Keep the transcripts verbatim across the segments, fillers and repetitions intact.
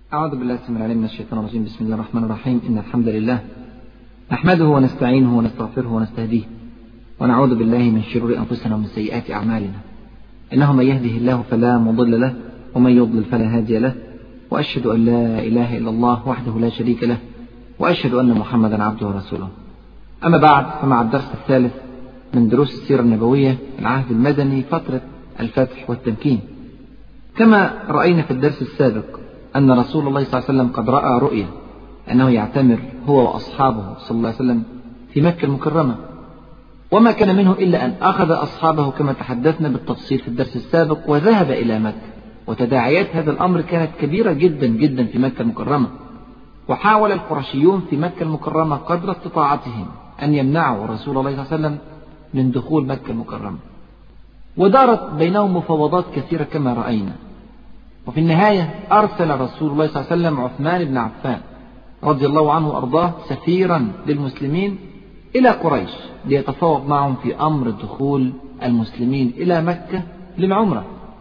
أعوذ بالله السميع العليم من الشيطان الرجيم. بسم الله الرحمن الرحيم. إن الحمد لله نحمده ونستعينه ونستغفره ونستهديه ونعوذ بالله من شرور أنفسنا ومن سيئات أعمالنا. إنه من يهده الله فلا مضل له ومن يضلل فلا هادي له، وأشهد أن لا إله إلا الله وحده لا شريك له، وأشهد أن محمدا عبده ورسوله. أما بعد، فمع الدرس الثالث من دروس السيرة النبوية العهد المدني فترة الفتح والتمكين. كما رأينا في الدرس السابق أن رسول الله صلى الله عليه وسلم قد رأى رؤيا أنه يعتمر هو وأصحابه صلى الله عليه وسلم في مكة المكرمة، وما كان منه إلا أن أخذ أصحابه كما تحدثنا بالتفصيل في الدرس السابق وذهب إلى مكة. وتداعيات هذا الأمر كانت كبيرة جدا جدا في مكة المكرمة، وحاول القرشيون في مكة المكرمة قدر استطاعتهم أن يمنعوا رسول الله صلى الله عليه وسلم من دخول مكة المكرمة، ودارت بينهم مفاوضات كثيرة كما رأينا. وفي النهاية أرسل رسول الله صلى الله عليه وسلم عثمان بن عفان رضي الله عنه وأرضاه سفيرا للمسلمين إلى قريش ليتفاوض معهم في أمر دخول المسلمين إلى مكة للعمرة.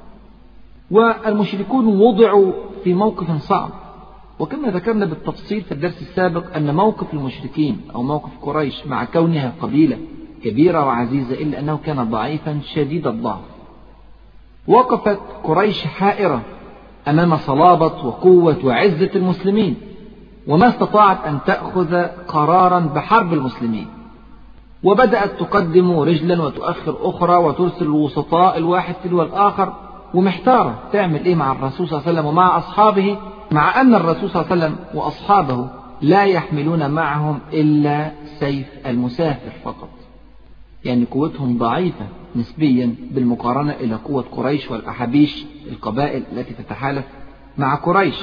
والمشركون وضعوا في موقف صعب، وكما ذكرنا بالتفصيل في الدرس السابق أن موقف المشركين أو موقف قريش مع كونها قبيلة كبيرة وعزيزة إلا أنه كان ضعيفا شديد الضعف. وقفت قريش حائرة أمام صلابة وقوة وعزة المسلمين، وما استطاعت أن تأخذ قرارا بحرب المسلمين، وبدأت تقدم رجلا وتؤخر أخرى وترسل الوسطاء الواحد تلو الآخر، ومحتارة تعمل إيه مع الرسول صلى الله عليه وسلم ومع أصحابه، مع أن الرسول صلى الله عليه وسلم وأصحابه لا يحملون معهم إلا سيف المسافر فقط، يعني قوتهم ضعيفة نسبيا بالمقارنة إلى قوة قريش والأحابيش القبائل التي تتحالف مع قريش.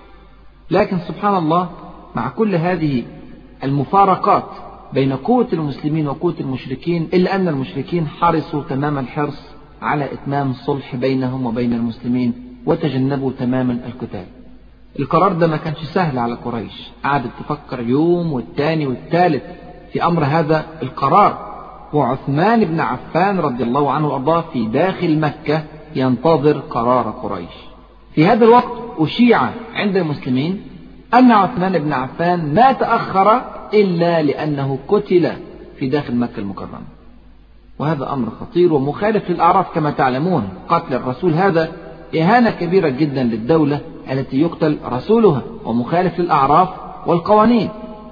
لكن سبحان الله، مع كل هذه المفارقات بين قوة المسلمين وقوة المشركين، إلا أن المشركين حرصوا تمام الحرص على إتمام الصلح بينهم وبين المسلمين وتجنبوا تماما القتال. القرار ده ما كانش سهل على قريش، قعدت تفكر يوم والتاني والتالت في أمر هذا القرار، وعثمان بن عفان رضي الله عنه وأرضاه في داخل مكة ينتظر قرار قريش. في هذا الوقت أشيع عند المسلمين أن عثمان بن عفان ما تأخر إلا لأنه قتل في داخل مكة المكرمة، وهذا أمر خطير ومخالف للأعراف. كما تعلمون قتل الرسول هذا إهانة كبيرة جدا للدولة التي يقتل رسولها، ومخالف للأعراف والقوانين.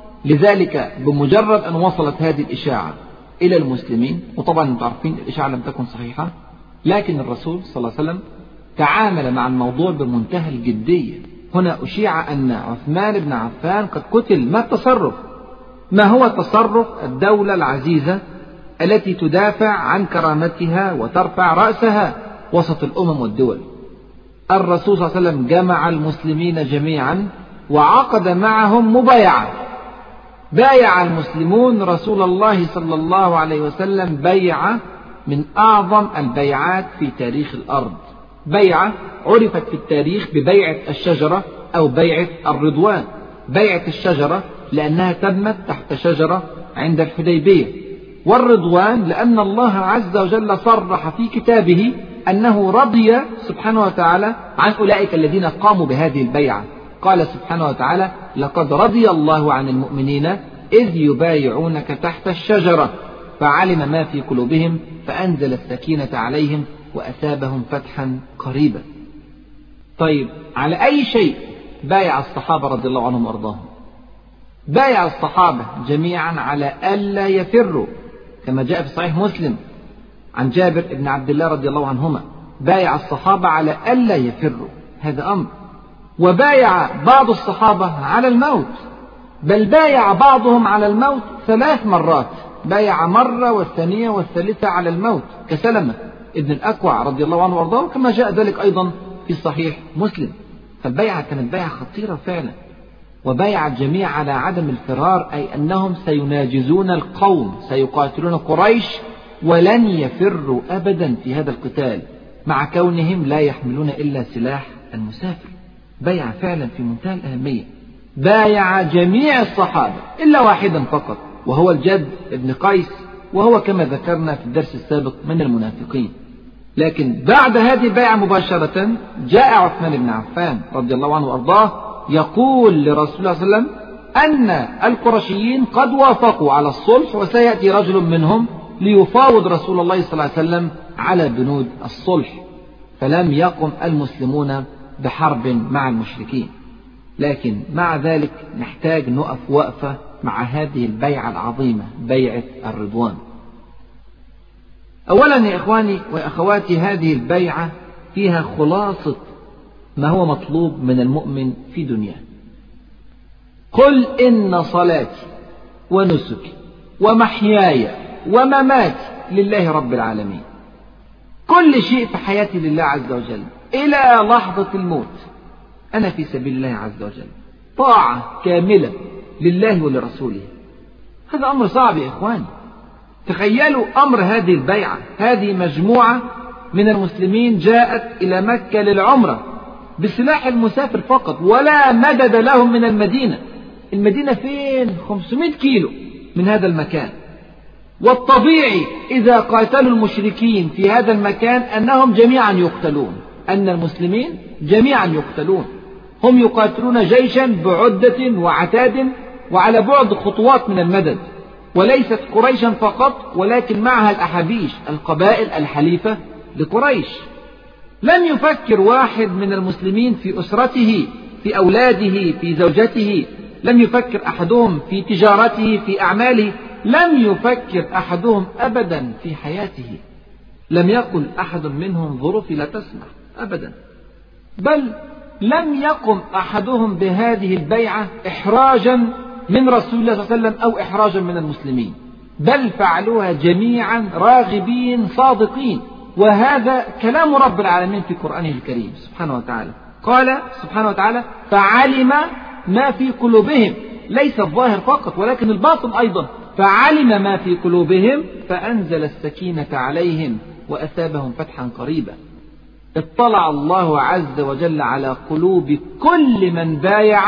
لذلك بمجرد أن وصلت هذه الإشاعة إلى المسلمين، وطبعا انتم عارفين الإشاعة لم تكن صحيحة، لكن الرسول صلى الله عليه وسلم تعامل مع الموضوع بمنتهى الجدية. هنا أشيع أن عثمان بن عفان قد قتل. ما التصرف؟ ما هو تصرف الدولة العزيزة التي تدافع عن كرامتها وترفع رأسها وسط الأمم والدول؟ الرسول صلى الله عليه وسلم جمع المسلمين جميعا وعقد معهم مبايعة. بايع المسلمون رسول الله صلى الله عليه وسلم بيعة من أعظم البيعات في تاريخ الأرض، بيعة عرفت في التاريخ ببيعة الشجرة أو بيعة الرضوان. بيعة الشجرة لأنها تمت تحت شجرة عند الحديبية، والرضوان لأن الله عز وجل صرح في كتابه أنه رضي سبحانه وتعالى عن أولئك الذين قاموا بهذه البيعة. قال سبحانه وتعالى: لقد رضي الله عن المؤمنين إذ يبايعونك تحت الشجرة فعلم ما في قلوبهم فأنزل السكينة عليهم وأثابهم فتحا قريبا. طيب، على أي شيء بايع الصحابة رضي الله عنهم وأرضاهم؟ بايع الصحابة جميعا على ألا يفروا، كما جاء في صحيح مسلم عن جابر بن عبد الله رضي الله عنهما، بايع الصحابة على ألا يفروا، هذا أمر. وبايع بعض الصحابة على الموت، بل بايع بعضهم على الموت ثلاث مرات، بايع مرة والثانية والثالثة على الموت، كسلمة ابن الأكوع رضي الله عنه وارضاه، كما جاء ذلك أيضا في صحيح مسلم. فالبيعة كانت بيعة خطيرة فعلا. وبايع الجميع على عدم الفرار، أي أنهم سيناجزون القوم، سيقاتلون قريش ولن يفروا أبدا في هذا القتال، مع كونهم لا يحملون إلا سلاح المسافر. بيع فعلا في منتهى الأهمية. بايع جميع الصحابة إلا واحدا فقط، وهو الجد ابن قيس، وهو كما ذكرنا في الدرس السابق من المنافقين. لكن بعد هذه البيعة مباشرة جاء عثمان بن عفان رضي الله عنه وأرضاه يقول لرسول الله صلى الله عليه وسلم أن القرشيين قد وافقوا على الصلح وسيأتي رجل منهم ليفاوض رسول الله صلى الله عليه وسلم على بنود الصلح، فلم يقم المسلمون بحرب مع المشركين. لكن مع ذلك نحتاج نقف وقفة مع هذه البيعة العظيمة، بيعة الرضوان. أولا يا إخواني وأخواتي، هذه البيعة فيها خلاصة ما هو مطلوب من المؤمن في دنياه. قل إن صلاتي ونسكي ومحياي ومماتي لله رب العالمين. كل شيء في حياتي لله عز وجل إلى لحظة الموت أنا في سبيل الله عز وجل، طاعة كاملة لله ولرسوله. هذا أمر صعب يا إخواني. تخيلوا أمر هذه البيعة، هذه مجموعة من المسلمين جاءت إلى مكة للعمرة بسلاح المسافر فقط، ولا مدد لهم من المدينة. المدينة فين؟ خمسمائة كيلو من هذا المكان. والطبيعي إذا قاتلوا المشركين في هذا المكان أنهم جميعا يقتلون، أن المسلمين جميعا يقتلون. هم يقاتلون جيشا بعدة وعتاد وعلى بعد خطوات من المدد، وليست قريشا فقط ولكن معها الأحابيش، القبائل الحليفة لقريش. لم يفكر واحد من المسلمين في أسرته، في أولاده، في زوجته، لم يفكر أحدهم في تجارته، في أعماله، لم يفكر أحدهم أبدا في حياته. لم يقل أحد منهم ظروفي لا تسمح أبدا، بل لم يقم أحدهم بهذه البيعة إحراجا من رسول الله صلى الله عليه وسلم أو إحراجا من المسلمين، بل فعلوها جميعا راغبين صادقين. وهذا كلام رب العالمين في قرآنه الكريم سبحانه وتعالى. قال سبحانه وتعالى: فعلم ما في قلوبهم، ليس الظاهر فقط ولكن الباطن أيضا. فعلم ما في قلوبهم فأنزل السكينة عليهم وأثابهم فتحا قريبا. اطلع الله عز وجل على قلوب كل من بايع،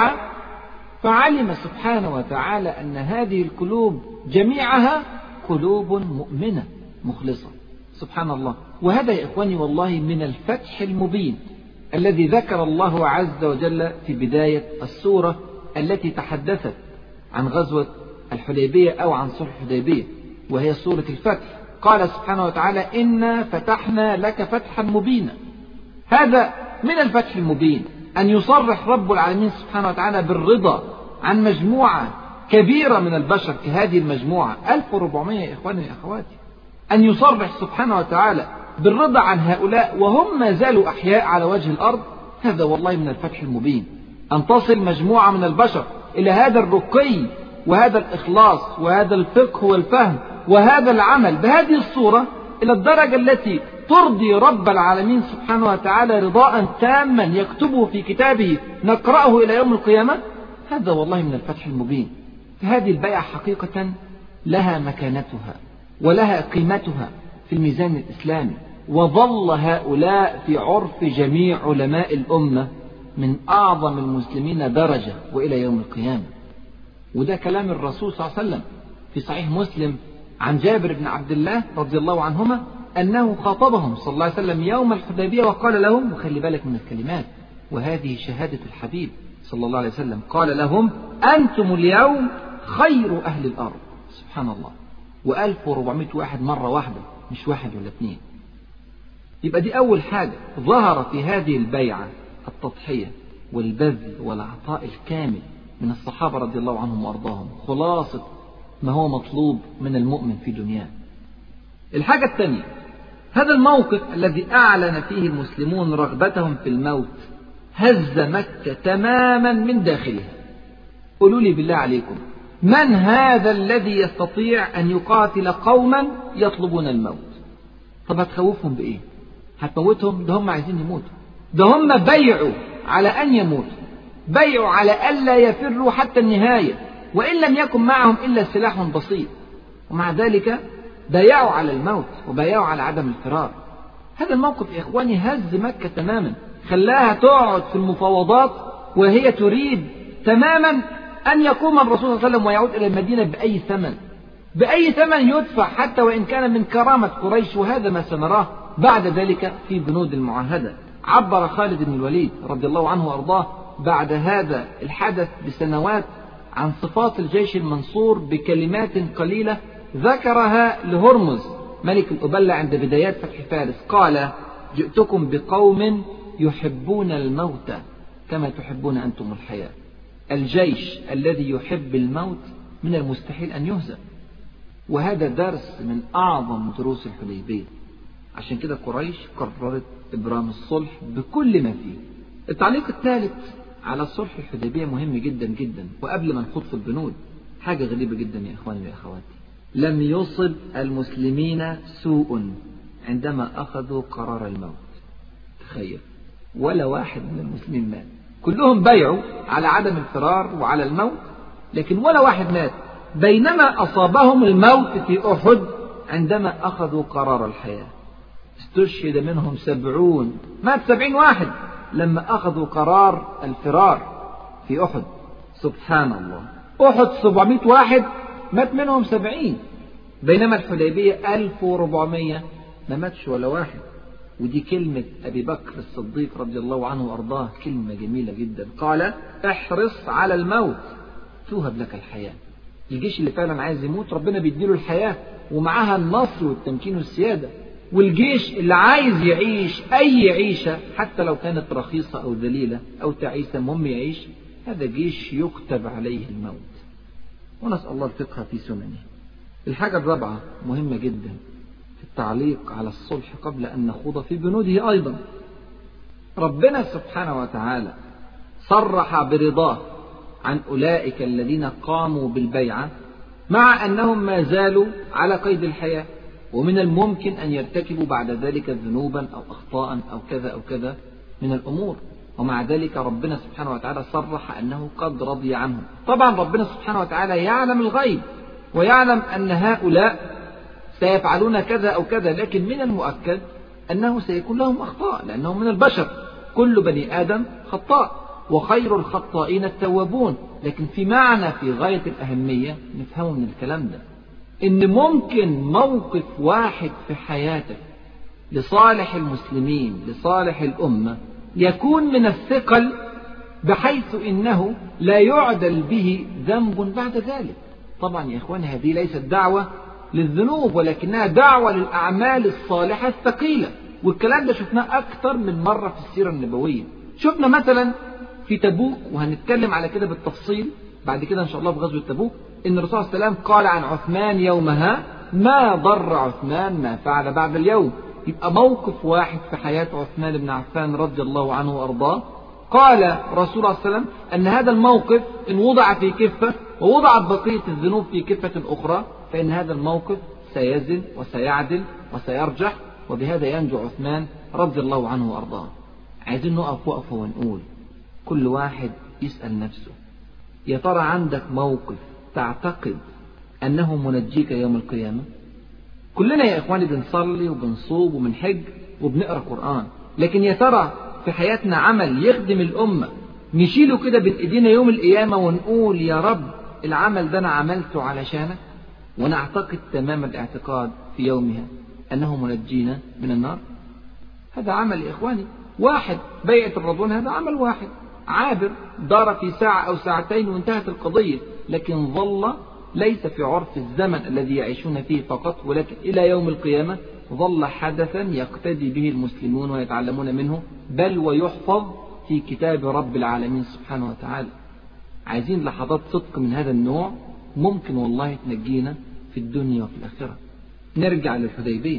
فعلم سبحانه وتعالى أن هذه القلوب جميعها قلوب مؤمنة مخلصة. سبحان الله. وهذا يا إخواني والله من الفتح المبين الذي ذكر الله عز وجل في بداية السورة التي تحدثت عن غزوة الحديبية أو عن صلح الحديبية، وهي سورة الفتح. قال سبحانه وتعالى: إنا فتحنا لك فتحا مبينا. هذا من الفتح المبين، أن يصرح رب العالمين سبحانه وتعالى بالرضا عن مجموعة كبيرة من البشر كهذه المجموعة ألف وأربعمائة يا إخواني يا أخواتي، أن يصرح سبحانه وتعالى بالرضا عن هؤلاء وهم ما زالوا أحياء على وجه الأرض. هذا والله من الفتح المبين، أن تصل مجموعة من البشر إلى هذا الرقي وهذا الإخلاص وهذا الفقه والفهم وهذا العمل بهذه الصورة إلى الدرجة التي ترضي رب العالمين سبحانه وتعالى رضاء تاما يكتبه في كتابه نقرأه إلى يوم القيامة. هذا والله من الفتح المبين. فهذه البيعة حقيقة لها مكانتها ولها قيمتها في الميزان الإسلامي، وظل هؤلاء في عرف جميع علماء الأمة من أعظم المسلمين درجة وإلى يوم القيامة. وده كلام الرسول صلى الله عليه وسلم في صحيح مسلم عن جابر بن عبد الله رضي الله عنهما أنه خاطبهم صلى الله عليه وسلم يوم الحديبية وقال لهم، وخلي بالك من الكلمات وهذه شهادة الحبيب صلى الله عليه وسلم، قال لهم: أنتم اليوم خير أهل الأرض. سبحان الله. وألف وأربعمائة واحد مرة واحدة، مش واحد ولا اثنين. يبقى دي أول حاجة ظهر في هذه البيعة، التضحية والبذل والعطاء الكامل من الصحابة رضي الله عنهم وأرضاهم، خلاصة ما هو مطلوب من المؤمن في دنياه. الحاجة الثانية، هذا الموقف الذي أعلن فيه المسلمون رغبتهم في الموت هز مكة تماما من داخلها. قولوا لي بالله عليكم، من هذا الذي يستطيع أن يقاتل قوما يطلبون الموت؟ طب هتخوفهم بإيه؟ هتموتهم؟ ده هم عايزين يموتوا، ده هم بيعوا على أن يموتوا، بيعوا على ألا يفروا حتى النهاية، وإن لم يكن معهم إلا سلاح بسيط، ومع ذلك بايعوا على الموت وبايعوا على عدم الفرار. هذا الموقف يا إخواني هز مكة تماما، خلاها تقعد في المفاوضات وهي تريد تماما أن يقوم الرسول صلى الله عليه وسلم ويعود إلى المدينة بأي ثمن، بأي ثمن يدفع، حتى وإن كان من كرامة قريش. وهذا ما سنراه بعد ذلك في بنود المعاهدة. عبر خالد بن الوليد رضي الله عنه وأرضاه بعد هذا الحدث بسنوات عن صفات الجيش المنصور بكلمات قليلة ذكرها لهرمز ملك الأبلة عند بدايات فتح فارس. قال: جئتكم بقوم يحبون الموت كما تحبون أنتم الحياة. الجيش الذي يحب الموت من المستحيل أن يهزم، وهذا درس من أعظم دروس الحديبية. عشان كده قريش قررت إبرام الصلح بكل ما فيه. التعليق الثالث على صلح الحديبية مهم جدا جدا، وقبل ما نخوض في البنود حاجة غريبة جدا يا إخواني وأخواتي، لم يصب المسلمين سوء عندما أخذوا قرار الموت. تخيل، ولا واحد من المسلمين مات، كلهم بايعوا على عدم الفرار وعلى الموت، لكن ولا واحد مات، بينما أصابهم الموت في أحد عندما أخذوا قرار الحياة. استشهد منهم سبعون، مات سبعين واحد لما أخذوا قرار الفرار في أحد. سبحان الله، أحد سبعمائة واحد مات منهم سبعين، بينما الحديبية ألف وأربعمائة ما ماتش ولا واحد. ودي كلمة أبي بكر الصديق رضي الله عنه وأرضاه، كلمة جميلة جدا. قال: احرص على الموت توهب لك الحياة. الجيش اللي فعلا عايز يموت ربنا بيديله الحياة ومعها النصر والتمكين والسيادة، والجيش اللي عايز يعيش أي عيشة حتى لو كانت رخيصة أو ذليلة أو تعيسة، المهم يعيش، هذا جيش يكتب عليه الموت. ونسأل الله الفقه في سننه. الحاجة الرابعة مهمة جدا في التعليق على الصلح قبل أن نخوض في بنوده أيضا. ربنا سبحانه وتعالى صرح برضاه عن أولئك الذين قاموا بالبيعة، مع أنهم ما زالوا على قيد الحياة، ومن الممكن أن يرتكبوا بعد ذلك ذنوبا أو أخطاء أو كذا أو كذا من الأمور، ومع ذلك ربنا سبحانه وتعالى صرح أنه قد رضي عنهم. طبعا ربنا سبحانه وتعالى يعلم الغيب ويعلم أن هؤلاء سيفعلون كذا أو كذا، لكن من المؤكد أنه سيكون لهم أخطاء، لأنهم من البشر، كل بني آدم خطاء وخير الخطائين التوابون. لكن في معنى في غاية الأهمية نفهمه من الكلام ده، إن ممكن موقف واحد في حياتك لصالح المسلمين لصالح الأمة يكون من الثقل بحيث إنه لا يعدل به ذنب بعد ذلك. طبعا يا إخواني هذه ليست دعوة للذنوب، ولكنها دعوة للأعمال الصالحة الثقيلة، والكلام ده شفناه أكثر من مرة في السيرة النبوية. شفنا مثلا في تبوك، وهنتكلم على كده بالتفصيل بعد كده إن شاء الله في غزوة تبوك، إن الرسول صلى الله عليه وسلم قال عن عثمان يومها: ما ضر عثمان ما فعل بعد اليوم. يبقى موقف واحد في حياة عثمان بن عفان رضي الله عنه وأرضاه، قال رسول الله صلى الله عليه وسلم أن هذا الموقف إن وضع في كفة ووضعت بقية الذنوب في كفة أخرى، فإن هذا الموقف سيزن وسيعدل وسيرجح، وبهذا ينجو عثمان رضي الله عنه وأرضاه. عايزين نقف وقفة ونقول كل واحد يسأل نفسه، يا ترى عندك موقف تعتقد أنه منجيك يوم القيامة؟ كلنا يا إخواني بنصلي وبنصوم وبنحج وبنقرأ قرآن، لكن يا ترى في حياتنا عمل يخدم الأمة نشيله كده بين إيدينا يوم القيامة ونقول يا رب العمل ده أنا عملته علشانك، ونعتقد تمام الاعتقاد في يومها أنه منجينا من النار؟ هذا عمل يا إخواني واحد، بيعة الرضوان هذا عمل واحد عابر دار في ساعة أو ساعتين وانتهت القضية، لكن ظل ليس في عرف الزمن الذي يعيشون فيه فقط، ولكن إلى يوم القيامة ظل حدثا يقتدي به المسلمون ويتعلمون منه، بل ويحفظ في كتاب رب العالمين سبحانه وتعالى. عايزين لحظات صدق من هذا النوع ممكن والله تنجينا في الدنيا وفي الآخرة. نرجع للحديبية.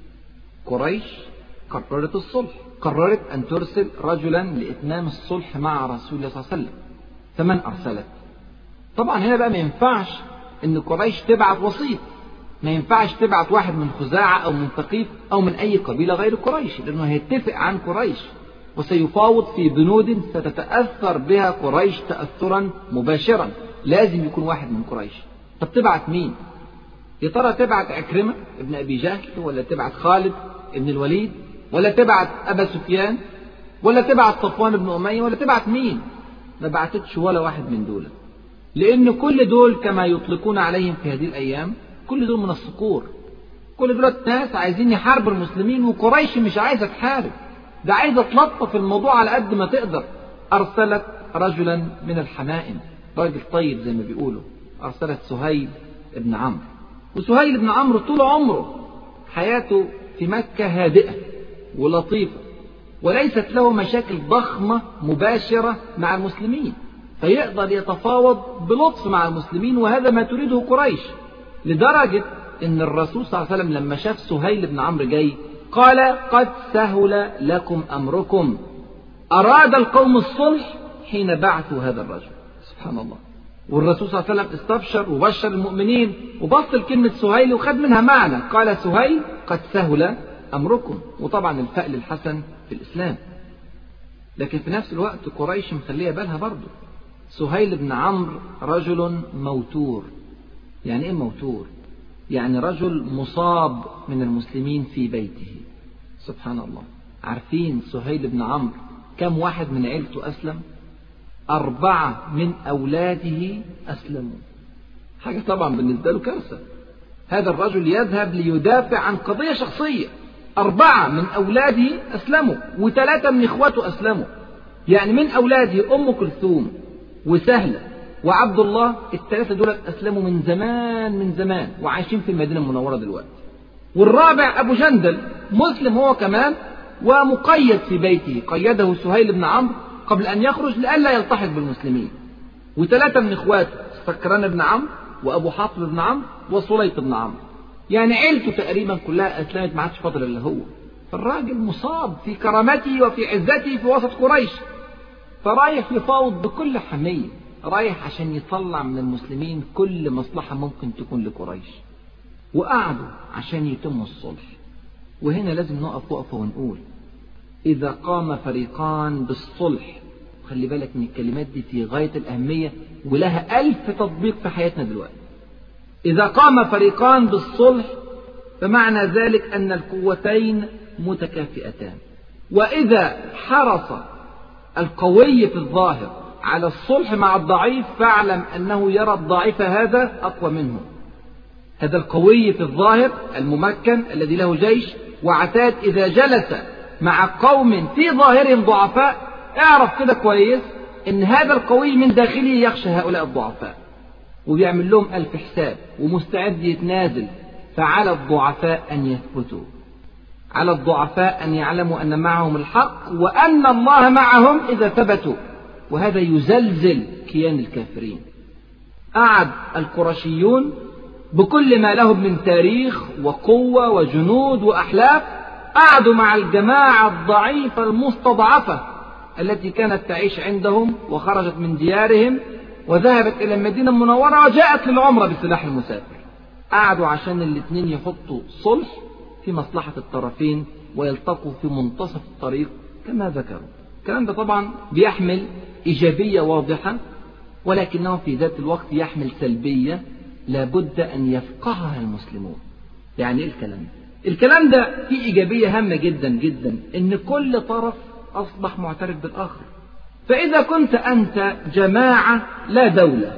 قريش قررت الصلح، قررت أن ترسل رجلا لإتمام الصلح مع رسول الله صلى الله عليه وسلم. فمن أرسلت؟ طبعا هنا بقى ما ينفعش إن قريش تبعت وسيط، ما ينفعش تبعت واحد من خزاعة أو من ثقيف أو من أي قبيلة غير قريش، لأنه هيتفق عن قريش وسيفاوض في بنود ستتأثر بها قريش تأثرا مباشرا، لازم يكون واحد من قريش. طب تبعت مين؟ يا ترى تبعت عكرمة ابن أبي جهل، ولا تبعت خالد ابن الوليد، ولا تبعت أبا سفيان، ولا تبعت صفوان بن أمية، ولا تبعت مين؟ ما بعتتش ولا واحد من دول، لأن كل دول كما يطلقون عليهم في هذه الأيام كل دول من الصقور، كل دول ناس عايزين يحاربوا المسلمين، وقريش مش عايزة تحارب، ده عايزة تلطف الموضوع على قد ما تقدر. أرسلت رجلا من الحمائم، راجل طيب زي ما بيقولوا، أرسلت سهيل بن عمرو. وسهيل بن عمرو طول عمره حياته في مكة هادئة ولطيفة، وليست له مشاكل ضخمة مباشرة مع المسلمين، فيقدر يتفاوض بلطف مع المسلمين، وهذا ما تريده قريش. لدرجة ان الرسول صلى الله عليه وسلم لما شاف سهيل بن عمرو جاي قال: قد سهل لكم أمركم. أراد القوم الصلح حين بعثوا هذا الرجل. سبحان الله. والرسول صلى الله عليه وسلم استبشر وبشر المؤمنين وبص لكلمة سهيل وخد منها معنى، قال: سهيل قد سهل أمركم. وطبعا الفأل الحسن في الإسلام. لكن في نفس الوقت قريش مخليها بالها برضه. سهيل بن عمرو رجل موتور. يعني إيه موتور؟ يعني رجل مصاب من المسلمين في بيته. سبحان الله. عارفين سهيل بن عمرو كم واحد من عيلته أسلم؟ أربعة من أولاده أسلموا. حاجة طبعا بالنسبة له كارثة. هذا الرجل يذهب ليدافع عن قضية شخصية، أربعة من أولاده أسلموا وثلاثة من إخواته أسلموا. يعني من أولاده أم كلثوم وسهلة وعبد الله، الثلاثة دول أسلموا من زمان من زمان وعايشين في المدينة المنورة دلوقتي. والرابع أبو جندل مسلم هو كمان ومقيد في بيته، قيده سهيل بن عمرو قبل أن يخرج لئلا يلتحق بالمسلمين. وثلاثة من إخواته سكران بن عمرو وأبو حاطب بن عمرو وصليط بن عمرو. يعني عيلته تقريبا كلها أسلمت، ما عادش فاضل إلا هو. فالراجل مصاب في كرامته وفي عزته في وسط قريش، فرايح يفاوض بكل حمية، رايح عشان يطلع من المسلمين كل مصلحة ممكن تكون لقريش. وقعدوا عشان يتم الصلح. وهنا لازم نقف وقفة ونقول: إذا قام فريقان بالصلح، خلي بالك من الكلمات دي في غاية الأهمية ولها ألف تطبيق في حياتنا دلوقتي. إذا قام فريقان بالصلح فمعنى ذلك أن القوتين متكافئتان. وإذا حرص القوي في الظاهر على الصلح مع الضعيف فاعلم أنه يرى الضعيف هذا أقوى منه. هذا القوي في الظاهر الممكن الذي له جيش وعتاد إذا جلس مع قوم في ظاهرهم ضعفاء اعرف كده كويس ان هذا القوي من داخله يخشى هؤلاء الضعفاء وبيعمل لهم ألف حساب ومستعد يتنازل. فعلى الضعفاء أن يثبتوا، على الضعفاء أن يعلموا أن معهم الحق وأن الله معهم إذا ثبتوا، وهذا يزلزل كيان الكافرين. قعد القرشيون بكل ما لهم من تاريخ وقوة وجنود وأحلاف، قعدوا مع الجماعة الضعيفة المستضعفة التي كانت تعيش عندهم وخرجت من ديارهم وذهبت إلى المدينة المنورة وجاءت للعمرة بسلاح المسافر. قعدوا عشان الاثنين يحطوا صلح في مصلحة الطرفين ويلتقوا في منتصف الطريق كما ذكروا. الكلام ده طبعا بيحمل إيجابية واضحة، ولكنه في ذات الوقت يحمل سلبية لابد أن يفقهها المسلمون. يعني إيه الكلام ده؟ الكلام ده فيه إيجابية هامة جدا جدا، إن كل طرف أصبح معترف بالآخر. فإذا كنت أنت جماعة لا دولة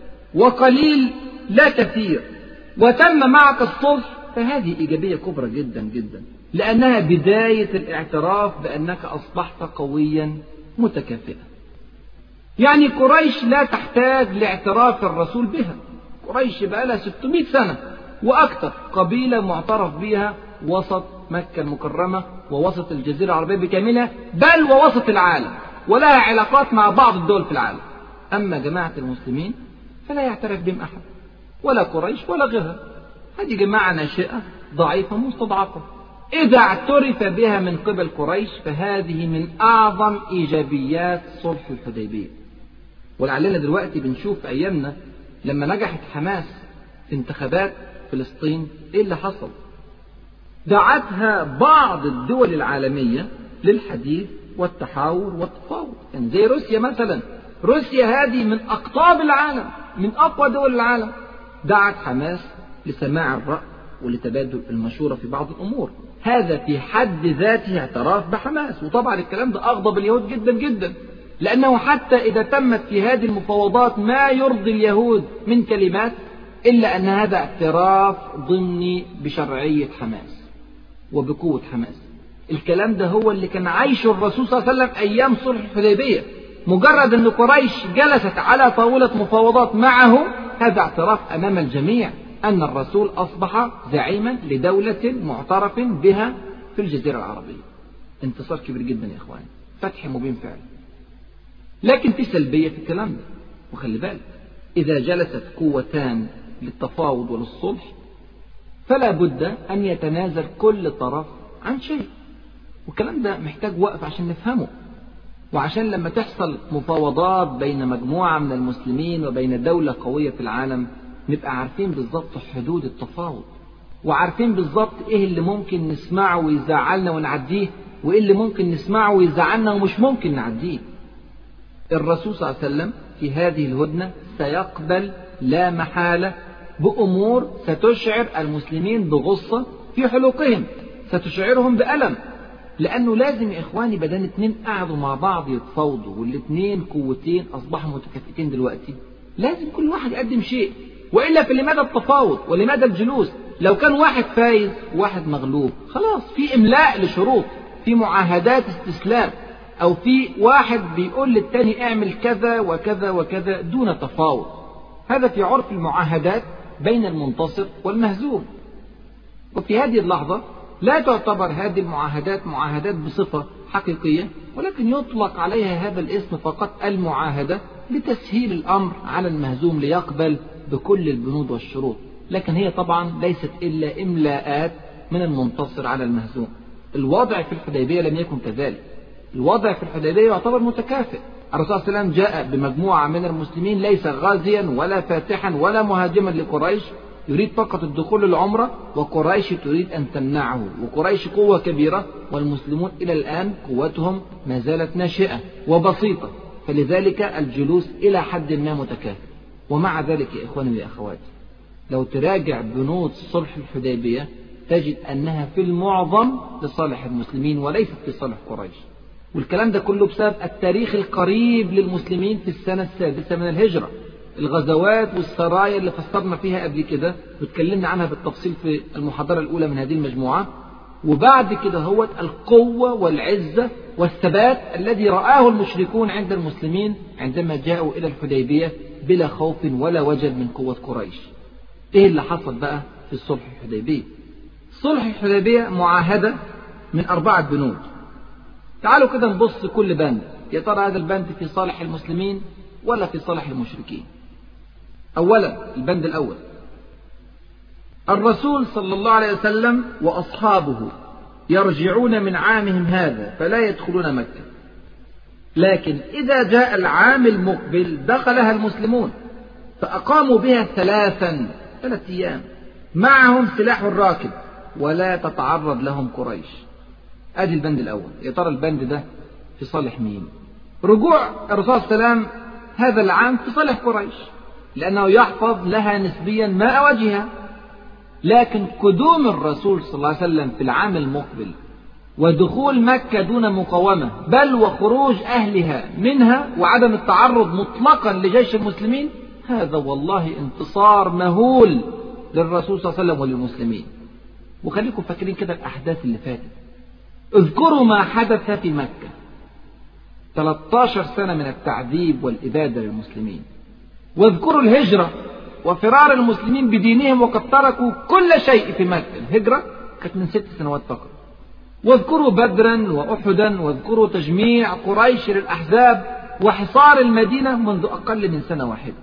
وقليل لا كثير وتم معك الصلح، فهذه إيجابية كبرى جدا جدا، لأنها بداية الاعتراف بأنك أصبحت قويا متكافئا. يعني قريش لا تحتاج لاعتراف الرسول بها. قريش بقى لها ستمائة سنة وأكثر قبيلة معترف بها وسط مكة المكرمة ووسط الجزيرة العربية بكاملها، بل ووسط العالم، ولها علاقات مع بعض الدول في العالم. أما جماعة المسلمين فلا يعترف بهم أحد، ولا قريش ولا غيرها. هذه جماعة ناشئة ضعيفة مستضعفة. إذا اعترف بها من قبل قريش فهذه من أعظم إيجابيات صلح الحديبية. ولعلنا دلوقتي بنشوف في أيامنا لما نجحت حماس في انتخابات فلسطين إيه اللي حصل؟ دعتها بعض الدول العالمية للحديث والتحاور والتفاوض، يعني زي روسيا مثلا. روسيا هذه من أقطاب العالم، من أقوى دول العالم، دعت حماس لسماع الرأي ولتبادل المشورة في بعض الأمور. هذا في حد ذاته اعتراف بحماس. وطبعا الكلام ده أغضب اليهود جدا جدا، لأنه حتى إذا تمت في هذه المفاوضات ما يرضي اليهود من كلمات إلا أن هذا اعتراف ضمني بشرعية حماس وبقوة حماس. الكلام ده هو اللي كان عايشه الرسول صلى الله عليه وسلم أيام صلح الحديبية. مجرد أن قريش جلست على طاولة مفاوضات معه، هذا اعتراف أمام الجميع أن الرسول أصبح زعيما لدولة معترف بها في الجزيرة العربية. انتصار كبير جدا يا إخواني، فتح مبين فعلا. لكن في سلبية في الكلام ده، وخلي بالك إذا جلست قوتان للتفاوض وللصلح فلا بد أن يتنازل كل طرف عن شيء، والكلام ده محتاج وقف عشان نفهمه، وعشان لما تحصل مفاوضات بين مجموعة من المسلمين وبين دولة قوية في العالم نبقى عارفين بالضبط حدود التفاوض، وعارفين بالضبط إيه اللي ممكن نسمعه ويزعلنا ونعديه، وإيه اللي ممكن نسمعه ويزعلنا ومش ممكن نعديه. الرسول صلى الله عليه وسلم في هذه الهدنة سيقبل لا محالة بأمور ستشعر المسلمين بغصة في حلقهم، ستشعرهم بألم، لأنه لازم يا إخواني بدل اتنين قعدوا مع بعض يتفاوضوا والاتنين قوتين أصبحوا متكافئين دلوقتي، لازم كل واحد يقدم شيء، وإلا فلماذا التفاوض ولماذا الجلوس؟ لو كان واحد فايز وواحد مغلوب خلاص في إملاء لشروط، في معاهدات استسلام، أو في واحد بيقول للتاني اعمل كذا وكذا وكذا دون تفاوض. هذا في عرف المعاهدات بين المنتصر والمهزوم. وفي هذه اللحظة لا تعتبر هذه المعاهدات معاهدات بصفة حقيقية، ولكن يطلق عليها هذا الاسم فقط المعاهدة لتسهيل الأمر على المهزوم ليقبل بكل البنود والشروط، لكن هي طبعا ليست إلا إملاءات من المنتصر على المهزوم. الوضع في الحديبية لم يكن كذلك، الوضع في الحديبية يعتبر متكافئ. الرسول صلى الله عليه وسلم جاء بمجموعة من المسلمين ليس غازيا ولا فاتحا ولا مهاجما لقريش، يريد فقط الدخول للعمرة، وقريش تريد أن تمنعه، وقريش قوة كبيرة والمسلمون إلى الآن قوتهم ما زالت ناشئة وبسيطة، فلذلك الجلوس إلى حد ما متكافئ. ومع ذلك يا إخواني يا أخواتي لو تراجع بنود صلح الحديبية تجد أنها في المعظم لصالح المسلمين وليست لصالح قريش، والكلام ده كله بسبب التاريخ القريب للمسلمين في السنة السادسة من الهجرة، الغزوات والسرايا اللي فسرنا فيها قبل كده واتكلمنا عنها بالتفصيل في المحاضرة الأولى من هذه المجموعة. وبعد كده هو القوة والعزة والثبات الذي رآه المشركون عند المسلمين عندما جاءوا إلى الحديبية بلا خوف ولا وجل من قوة قريش. إيه اللي حصل بقى في الصلح الحديبية؟ صلح الحديبية معاهدة من أربعة بنود. تعالوا كده نبص كل بند، يا ترى هذا البند في صالح المسلمين ولا في صالح المشركين؟ أولا البند الأول، الرسول صلى الله عليه وسلم وأصحابه يرجعون من عامهم هذا فلا يدخلون مكة، لكن إذا جاء العام المقبل دخلها المسلمون، فأقاموا بها ثلاثا ثلاث أيام معهم سلاح الراكب ولا تتعرض لهم قريش. أدي البند الأول. يا ترى البند ده في صالح مين؟ رجوع الرسول صلى الله عليه وسلم هذا العام في صالح قريش لأنه يحفظ لها نسبيا ماء وجهها، لكن قدوم الرسول صلى الله عليه وسلم في العام المقبل ودخول مكة دون مقاومة بل وخروج أهلها منها وعدم التعرض مطلقا لجيش المسلمين، هذا والله انتصار مهول للرسول صلى الله عليه وسلم وللمسلمين. وخليكم فاكرين كده الأحداث اللي فاتت، اذكروا ما حدث في مكة، ثلاثة عشر سنة من التعذيب والإبادة للمسلمين، واذكروا الهجرة وفرار المسلمين بدينهم وقد تركوا كل شيء في مكة. الهجرة كانت من ست سنوات فقط. واذكروا بدرا وأحدا، واذكروا تجميع قريش للأحزاب وحصار المدينة منذ أقل من سنة واحدة.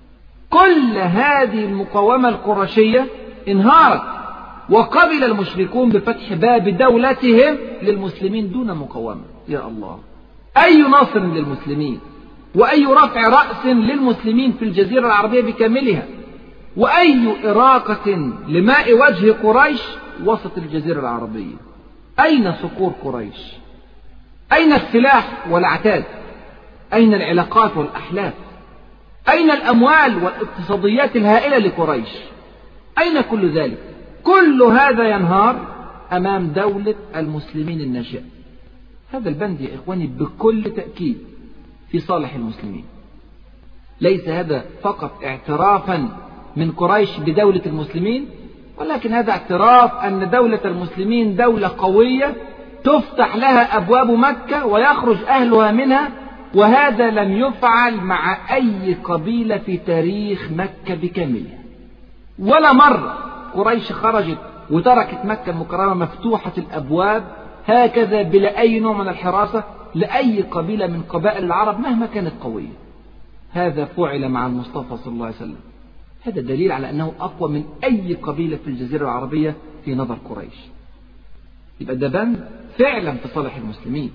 كل هذه المقاومة القرشية انهارت، وقبل المشركون بفتح باب دولتهم للمسلمين دون مقاومة. يا الله، أي نصر للمسلمين، وأي رفع رأس للمسلمين في الجزيرة العربية بكاملها، وأي إراقة لماء وجه قريش وسط الجزيرة العربية. أين صقور قريش؟ أين السلاح والعتاد؟ أين العلاقات والأحلاف؟ أين الأموال والاقتصاديات الهائلة لقريش؟ أين كل ذلك؟ كل هذا ينهار أمام دولة المسلمين الناشئة. هذا البند يا إخواني بكل تأكيد في صالح المسلمين. ليس هذا فقط اعترافا من قريش بدولة المسلمين، ولكن هذا اعتراف أن دولة المسلمين دولة قوية تفتح لها أبواب مكة ويخرج أهلها منها وهذا لم يفعل مع أي قبيلة في تاريخ مكة بكاملها. ولا مرة قريش خرجت وتركت مكة المكرمة مفتوحة الأبواب هكذا بلا أي نوع من الحراسة لأي قبيلة من قبائل العرب مهما كانت قوية. هذا فعل مع المصطفى صلى الله عليه وسلم. هذا دليل على أنه أقوى من أي قبيلة في الجزيرة العربية في نظر قريش. يبقى ده بند فعلا في صالح المسلمين.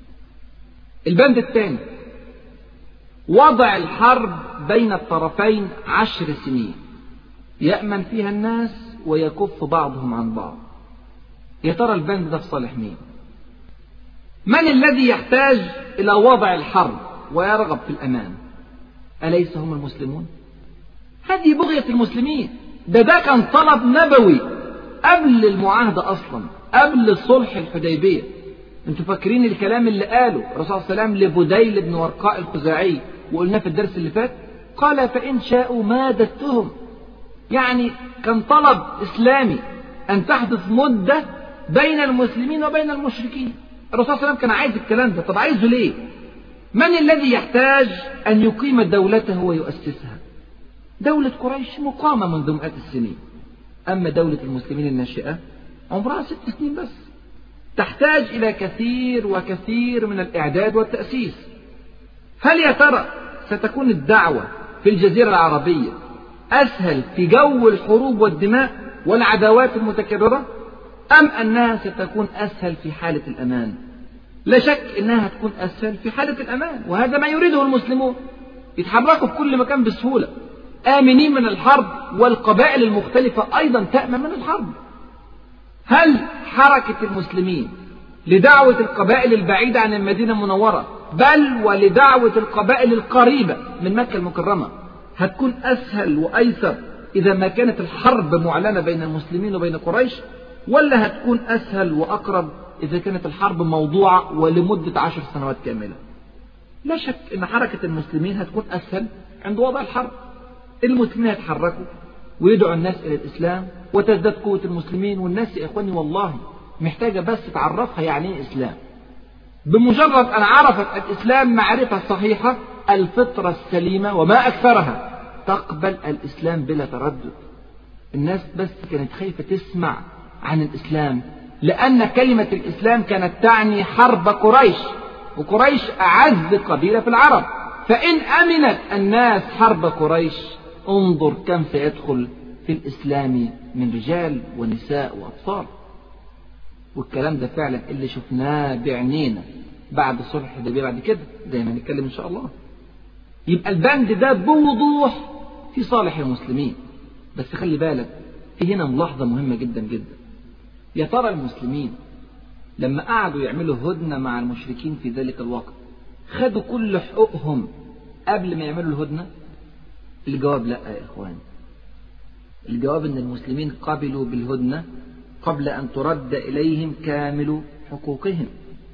البند الثاني وضع الحرب بين الطرفين عشر سنين يأمن فيها الناس ويكف بعضهم عن بعض. يا ترى البند ده في صالح مين؟ من الذي يحتاج إلى وضع الحرب ويرغب في الأمان؟ أليس هم المسلمون؟ هذه بغية المسلمين. ده ده كان طلب نبوي قبل المعاهدة أصلا، قبل صلح الحديبية. انتوا فاكرين الكلام اللي قاله الرسول صلى الله عليه وسلم لبديل بن ورقاء الخزاعي وقلنا في الدرس اللي فات؟ قال فإن شاءوا مادتهم. يعني كان طلب إسلامي أن تحدث مدة بين المسلمين وبين المشركين. الرسول صلى الله عليه وسلم كان عايز الكلام ده. طب عايزه ليه؟ من الذي يحتاج أن يقيم دولته ويؤسسها؟ دولة قريش مقامة منذ مئات السنين. أما دولة المسلمين الناشئة عمرها ست سنين بس، تحتاج إلى كثير وكثير من الإعداد والتأسيس. هل يا ترى ستكون الدعوة في الجزيرة العربية أسهل في جو الحروب والدماء والعداوات المتكررة، أم أنها ستكون أسهل في حالة الأمان؟ لا شك أنها هتكون أسهل في حالة الأمان، وهذا ما يريده المسلمون. يتحركوا في كل مكان بسهولة، آمنين من الحرب، والقبائل المختلفة أيضا تأمن من الحرب. هل حركة المسلمين لدعوة القبائل البعيدة عن المدينة المنورة بل ولدعوة القبائل القريبة من مكة المكرمة هتكون أسهل وأيسر إذا ما كانت الحرب معلنة بين المسلمين وبين قريش، ولا هتكون أسهل وأقرب إذا كانت الحرب موضوعة ولمدة عشر سنوات كاملة؟ لا شك أن حركة المسلمين هتكون أسهل عند وضع الحرب. المسلمين يتحركوا ويدعوا الناس إلى الإسلام وتزداد قوة المسلمين. والناس يا إخواني والله محتاجة بس تعرفها يعني إيه إسلام. بمجرد أن عرفت الإسلام معرفة صحيحة الفطرة السليمة وما أكثرها تقبل الإسلام بلا تردد. الناس بس كانت خايفة تسمع عن الإسلام لأن كلمة الإسلام كانت تعني حرب قريش، وقريش أعز قبيلة في العرب. فإن أمنت الناس حرب قريش انظر كم سيدخل في الإسلام من رجال ونساء وأطفال. والكلام ده فعلا اللي شفناه بعينينا بعد صلح الحديبية بعد كده زي ما هنتكلم إن شاء الله. يبقى البند ده بوضوح في صالح المسلمين. بس خلي بالك في هنا ملاحظة مهمة جدا جدا. يا ترى المسلمين لما قعدوا يعملوا هدنة مع المشركين في ذلك الوقت خدوا كل حقوقهم قبل ما يعملوا الهدنة؟ الجواب لا يا إخوان. الجواب أن المسلمين قبلوا بالهدنة قبل أن ترد إليهم كامل حقوقهم.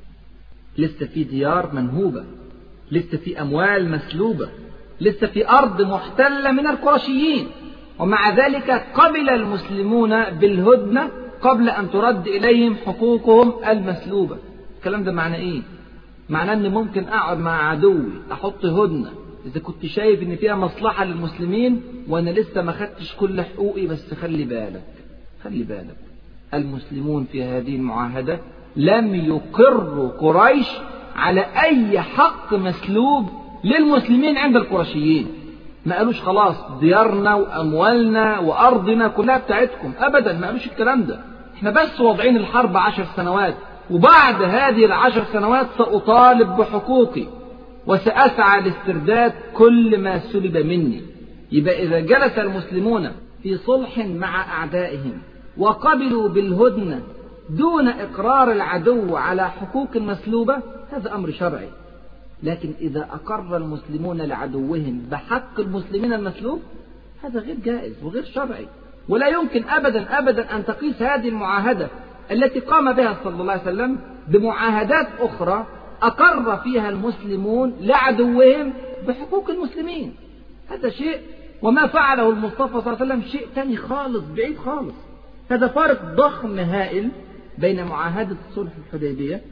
لسه في ديار منهوبة، لسه في أموال مسلوبة، لسه في أرض محتلة من القرشيين، ومع ذلك قبل المسلمون بالهدنة قبل أن ترد إليهم حقوقهم المسلوبة. الكلام ده معنى إيه؟ معناه أن ممكن أقعد مع عدوي أحط هدنة إذا كنت شايف أن فيها مصلحة للمسلمين وأنا لسه ما خدتش كل حقوقي. بس خلي بالك خلي بالك المسلمون في هذه المعاهدة لم يقروا قريش على أي حق مسلوب للمسلمين عند القرشيين. ما قالوش خلاص ديارنا وأموالنا وأرضنا كلها بتاعتكم، أبدا ما قالوش الكلام ده. احنا بس واضعين الحرب عشر سنوات، وبعد هذه العشر سنوات سأطالب بحقوقي وسأسعى لاسترداد كل ما سلب مني. يبقى إذا جلس المسلمون في صلح مع أعدائهم وقبلوا بالهدنة دون إقرار العدو على حقوق مسلوبة هذا أمر شرعي. لكن إذا أقر المسلمون لعدوهم بحق المسلمين المسلوب هذا غير جائز وغير شرعي. ولا يمكن أبدا أبدا أن تقيس هذه المعاهدة التي قام بها صلى الله عليه وسلم بمعاهدات أخرى أقر فيها المسلمون لعدوهم بحقوق المسلمين. هذا شيء، وما فعله المصطفى صلى الله عليه وسلم شيء تاني خالص بعيد خالص. هذا فارق ضخم هائل بين معاهدة صلح الحديبية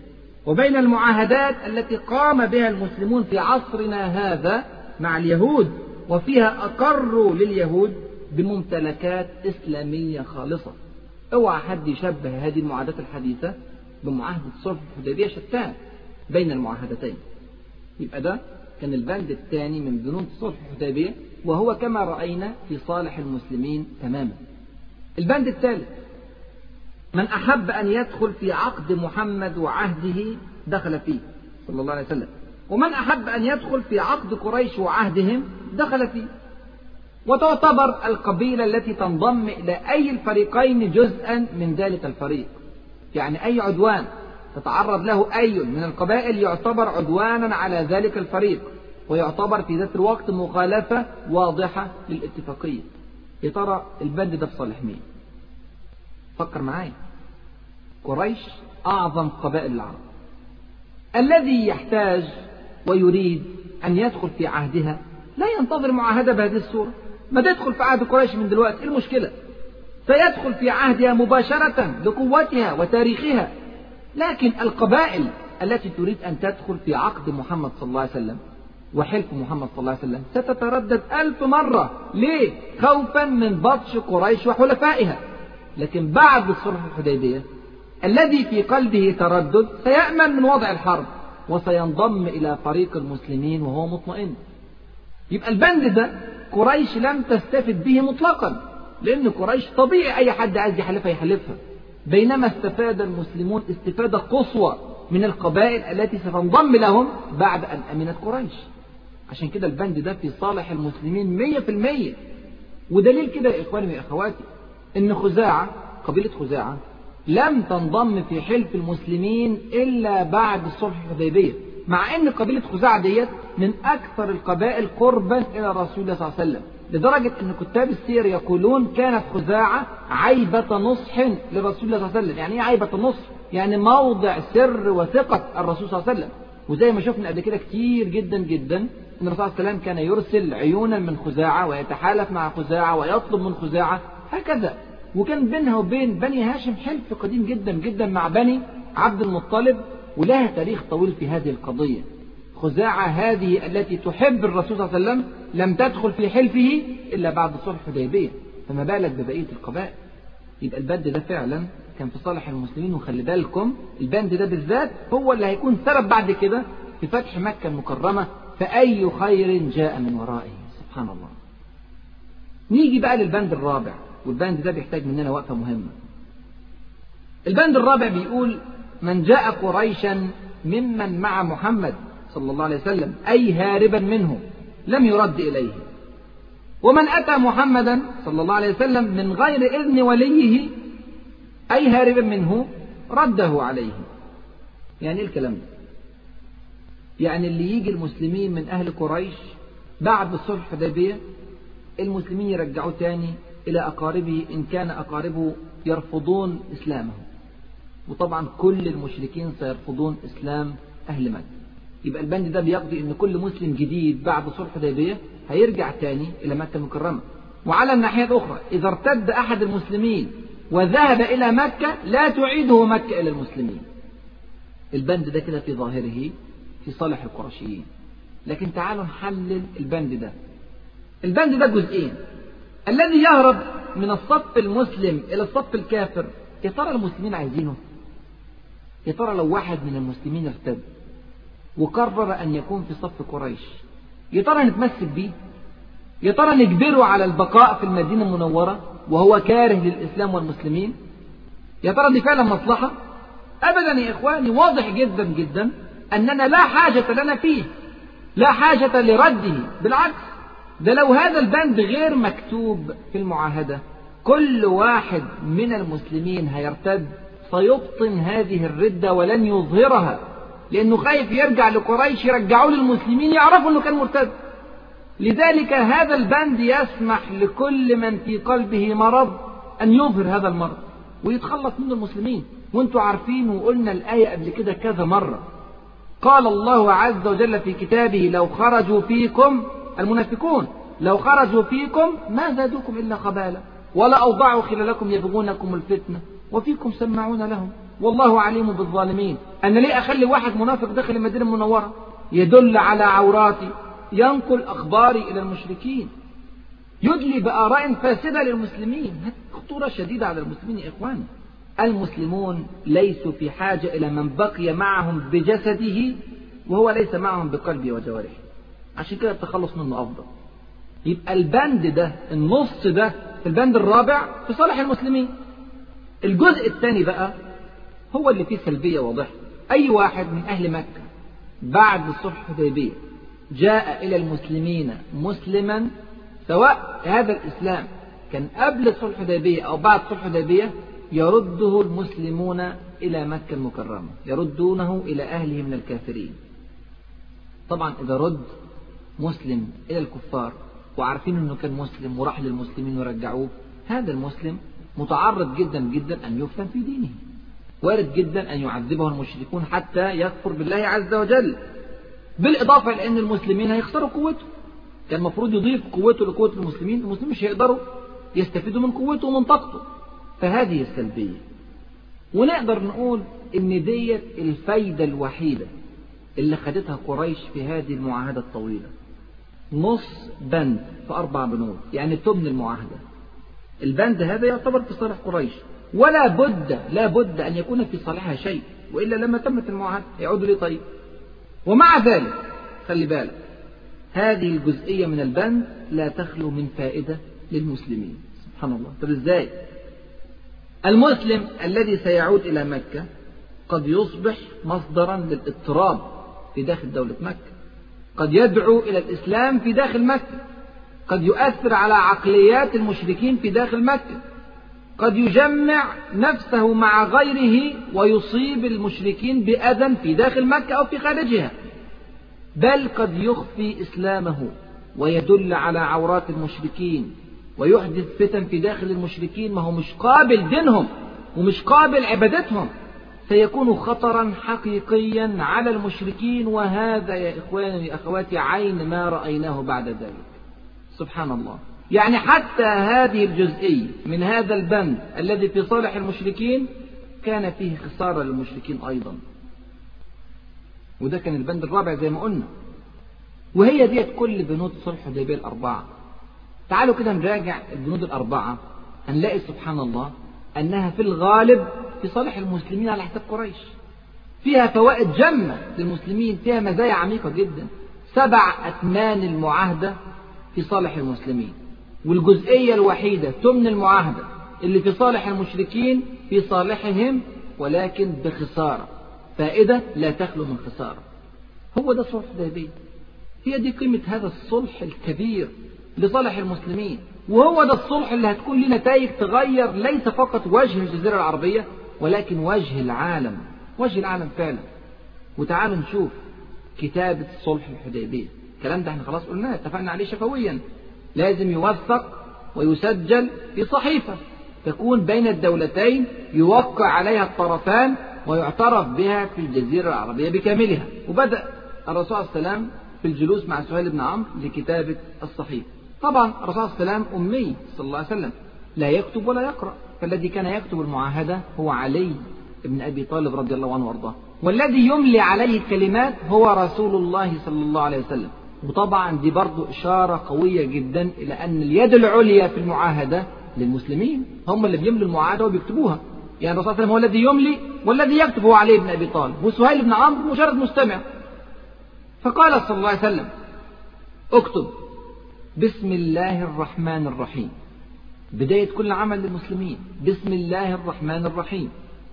وبين المعاهدات التي قام بها المسلمون في عصرنا هذا مع اليهود، وفيها أقروا لليهود بممتلكات إسلامية خالصة. اوعى حد يشبه هذه المعاهدات الحديثة بمعاهدة صلح الحديبية، شتان بين المعاهدتين. يبقى ده كان البند الثاني من بنود صلح الحديبية، وهو كما رأينا في صالح المسلمين تماما. البند الثالث: من أحب أن يدخل في عقد محمد وعهده دخل فيه صلى الله عليه وسلم، ومن أحب أن يدخل في عقد قريش وعهدهم دخل فيه. وتعتبر القبيلة التي تنضم إلى أي الفريقين جزءا من ذلك الفريق، يعني أي عدوان تتعرض له أي من القبائل يعتبر عدوانا على ذلك الفريق، ويعتبر في ذات الوقت مخالفة واضحة للاتفاقية. يا ترى البند ده في صالح مين؟ فكر معايا. قريش أعظم قبائل العرب، الذي يحتاج ويريد أن يدخل في عهدها لا ينتظر معاهدة بهذه الصورة، ما تدخل في عهد قريش من دلوقتي، إيه المشكلة؟ سيدخل في عهدها مباشرة لقوتها وتاريخها. لكن القبائل التي تريد أن تدخل في عقد محمد صلى الله عليه وسلم وحلف محمد صلى الله عليه وسلم ستتردد ألف مرة. ليه؟ خوفا من بطش قريش وحلفائها. لكن بعد صلح الحديبية الذي في قلبه تردد سيأمن من وضع الحرب وسينضم إلى فريق المسلمين وهو مطمئن. يبقى البند ده قريش لم تستفد به مطلقا، لأن قريش طبيعي أي حد عايز يحلفها يحلفها، بينما استفاد المسلمون استفادة قصوى من القبائل التي ستنضم لهم بعد أن أمنت قريش. عشان كده البند ده في صالح المسلمين مية في المية. ودليل كده يا إخواني ويا أخواتي إن خزاعة، قبيلة خزاعة، لم تنضم في حلف المسلمين إلا بعد صلح الحديبية، مع أن قبيلة خزاعة ديت من أكثر القبائل قربا إلى رسول الله صلى الله عليه وسلم، لدرجة أن كتاب السير يقولون كانت خزاعة عيبة نصح لرسول الله صلى الله عليه وسلم. يعني إيه عيبة نصح؟ يعني موضع سر وثقة الرسول صلى الله عليه وسلم. وزي ما شفنا قبل كده كتير جدا جدا أن الرسول صلى الله عليه وسلم كان يرسل عيونا من خزاعة ويتحالف مع خزاعة ويطلب من خزاعة هكذا. وكان بينها وبين بني هاشم حلف قديم جدا جدا مع بني عبد المطلب، ولها تاريخ طويل في هذه القضية. خزاعة هذه التي تحب الرسول صلى الله عليه وسلم لم تدخل في حلفه إلا بعد صلح الحديبية، فما بالك ببقية القبائل. يبقى البند ده فعلا كان في صالح المسلمين. وخلي بالكم البند ده بالذات هو اللي هيكون سبب بعد كده في فتح مكة المكرمة، فأي خير جاء من ورائه. سبحان الله. نيجي بقى للبند الرابع، والبند ده بيحتاج مننا وقفة مهمة. البند الرابع بيقول: من جاء قريشا ممن مع محمد صلى الله عليه وسلم أي هاربا منه لم يرد إليه، ومن أتى محمدا صلى الله عليه وسلم من غير إذن وليه أي هاربا منه رده عليه. يعني إيه الكلام ده؟ يعني اللي يجي المسلمين من أهل قريش بعد الصلح الحديبية المسلمين يرجعوه تاني إلى أقاربه إن كان أقاربه يرفضون إسلامه، وطبعا كل المشركين سيرفضون إسلام أهل مكة. يبقى البند ده بيقضي إن كل مسلم جديد بعد صلح الحديبية هيرجع تاني إلى مكة المكرمة. وعلى الناحية الأخرى إذا ارتد أحد المسلمين وذهب إلى مكة لا تعيده مكة إلى المسلمين. البند ده كده في ظاهره في صالح القرشيين. لكن تعالوا نحلل البند ده. البند ده جزئين: الذي يهرب من الصف المسلم إلى الصف الكافر، يا ترى المسلمين عايزينه؟ يا ترى لو واحد من المسلمين ارتد وقرر أن يكون في صف قريش، يا ترى نتمسك بيه؟ يا ترى نجبره على البقاء في المدينة المنورة وهو كاره للإسلام والمسلمين؟ يا ترى دي فعلا مصلحة؟ أبدا يا إخواني، واضح جدا جدا أننا لا حاجة لنا فيه، لا حاجة لرده. بالعكس، ده لو هذا البند غير مكتوب في المعاهدة كل واحد من المسلمين هيرتد سيبطن هذه الردة ولن يظهرها، لأنه خايف يرجع لقريش يرجعوه للمسلمين يعرفوا أنه كان مرتد. لذلك هذا البند يسمح لكل من في قلبه مرض أن يظهر هذا المرض ويتخلص منه المسلمين. وانتوا عارفين وقلنا الآية قبل كده كذا مرة، قال الله عز وجل في كتابه: لو خرجوا فيكم، المنافقون، لو خرجوا فيكم ما زادوكم إلا خبالا ولا أوضعوا خلالكم يبغونكم الفتنة وفيكم سماعون لهم والله عليم بالظالمين. أنا ليه أخلي واحد منافق داخل المدينة المنورة يدل على عوراتي، ينقل أخباري إلى المشركين، يدلي بآراء فاسدة للمسلمين؟ خطورة شديدة على المسلمين يا إخواني. المسلمون ليسوا في حاجة إلى من بقي معهم بجسده وهو ليس معهم بقلبه وجوارحه، عشان كده التخلص منه أفضل. يبقى البند ده، النص ده في البند الرابع في صالح المسلمين. الجزء الثاني بقى هو اللي فيه سلبية واضحة. أي واحد من أهل مكة بعد صلح الحديبية جاء إلى المسلمين مسلما، سواء هذا الإسلام كان قبل صلح الحديبية أو بعد صلح الحديبية، يرده المسلمون إلى مكة المكرمة، يردونه إلى أهله من الكافرين. طبعا إذا رد مسلم إلى الكفار وعارفين أنه كان مسلم وراح للمسلمين ورجعوه، هذا المسلم متعرض جدا جدا أن يفتن في دينه، وارد جدا أن يعذبه المشركون حتى يكفر بالله عز وجل، بالإضافة إلى أن المسلمين هيخسروا قوته. كان المفروض يضيف قوته لقوة المسلمين، المسلمين مش هيقدروا يستفيدوا من قوته ومن طاقته. فهذه السلبية. ونقدر نقول إن ديت الفايدة الوحيدة اللي خدتها قريش في هذه المعاهدة الطويلة. نص بند في أربع بنود، يعني تمن المعاهدة. البند هذا يعتبر في صالح قريش، ولا بد لا بد أن يكون في صالحها شيء، وإلا لما تمت المعاهدة يعود لي طيب. ومع ذلك خلي بالك، هذه الجزئية من البند لا تخلو من فائدة للمسلمين. سبحان الله. طب إزاي؟ المسلم الذي سيعود إلى مكة قد يصبح مصدرا للاضطراب في داخل دولة مكة، قد يدعو إلى الإسلام في داخل مكة، قد يؤثر على عقليات المشركين في داخل مكة، قد يجمع نفسه مع غيره ويصيب المشركين بأذى في داخل مكة أو في خارجها، بل قد يخفي إسلامه ويدل على عورات المشركين ويحدث فتن في داخل المشركين. ما هو مش قابل دينهم ومش قابل عبادتهم، سيكون خطرا حقيقيا على المشركين. وهذا يا إخواني وأخواتي عين ما رأيناه بعد ذلك. سبحان الله. يعني حتى هذه الجزئية من هذا البند الذي في صالح المشركين كان فيه خسارة للمشركين أيضا، وده كان البند الرابع زي ما قلنا. وهي ديت كل بنود صلح الحديبية الأربعة. تعالوا كده نراجع البنود الأربعة، هنلاقي سبحان الله أنها في الغالب في صالح المسلمين على حساب قريش، فيها فوائد جمة للمسلمين، فيها مزايا عميقة جدا. سبع أثمان المعاهدة في صالح المسلمين، والجزئية الوحيدة ثمن المعاهدة اللي في صالح المشركين في صالحهم، ولكن بخسارة، فائدة لا تخلو من خسارة. هو ده صلح الحديبية، هي دي قيمة هذا الصلح الكبير لصالح المسلمين. وهو ده الصلح اللي هتكون له نتائج تغير ليس فقط وجه الجزيرة العربية، ولكن وجه العالم، وجه العالم فعلا. وتعالوا نشوف كتابة صلح الحديبية. الكلام ده احنا خلاص قلناه، اتفقنا عليه شفويا، لازم يوثق ويسجل في صحيفة تكون بين الدولتين يوقع عليها الطرفان ويعترف بها في الجزيرة العربية بكاملها. وبدأ الرسول صلى الله عليه وسلم في الجلوس مع سهيل بن عمرو لكتابة الصحيفة. طبعا الرسول صلى الله عليه وسلم أمي صلى الله عليه وسلم، لا يكتب ولا يقرأ، فالذي كان يكتب المعاهدة هو علي بن أبي طالب رضي الله عنه وارضاه، والذي يملي عليه الكلمات هو رسول الله صلى الله عليه وسلم. وطبعا دي برضو إشارة قوية جدا إلى أن اليد العليا في المعاهدة للمسلمين، هم اللي بيملوا المعاهدة وبيكتبوها. يعني الرسول صلى الله عليه وسلم هو الذي يملي، والذي يكتب هو علي بن أبي طالب، وسهيل بن عمرو مجرد مستمع. فقال صلى الله عليه وسلم: اكتب بسم الله الرحمن الرحيم. بداية كل عمل للمسلمين بسم الله الرحمن الرحيم.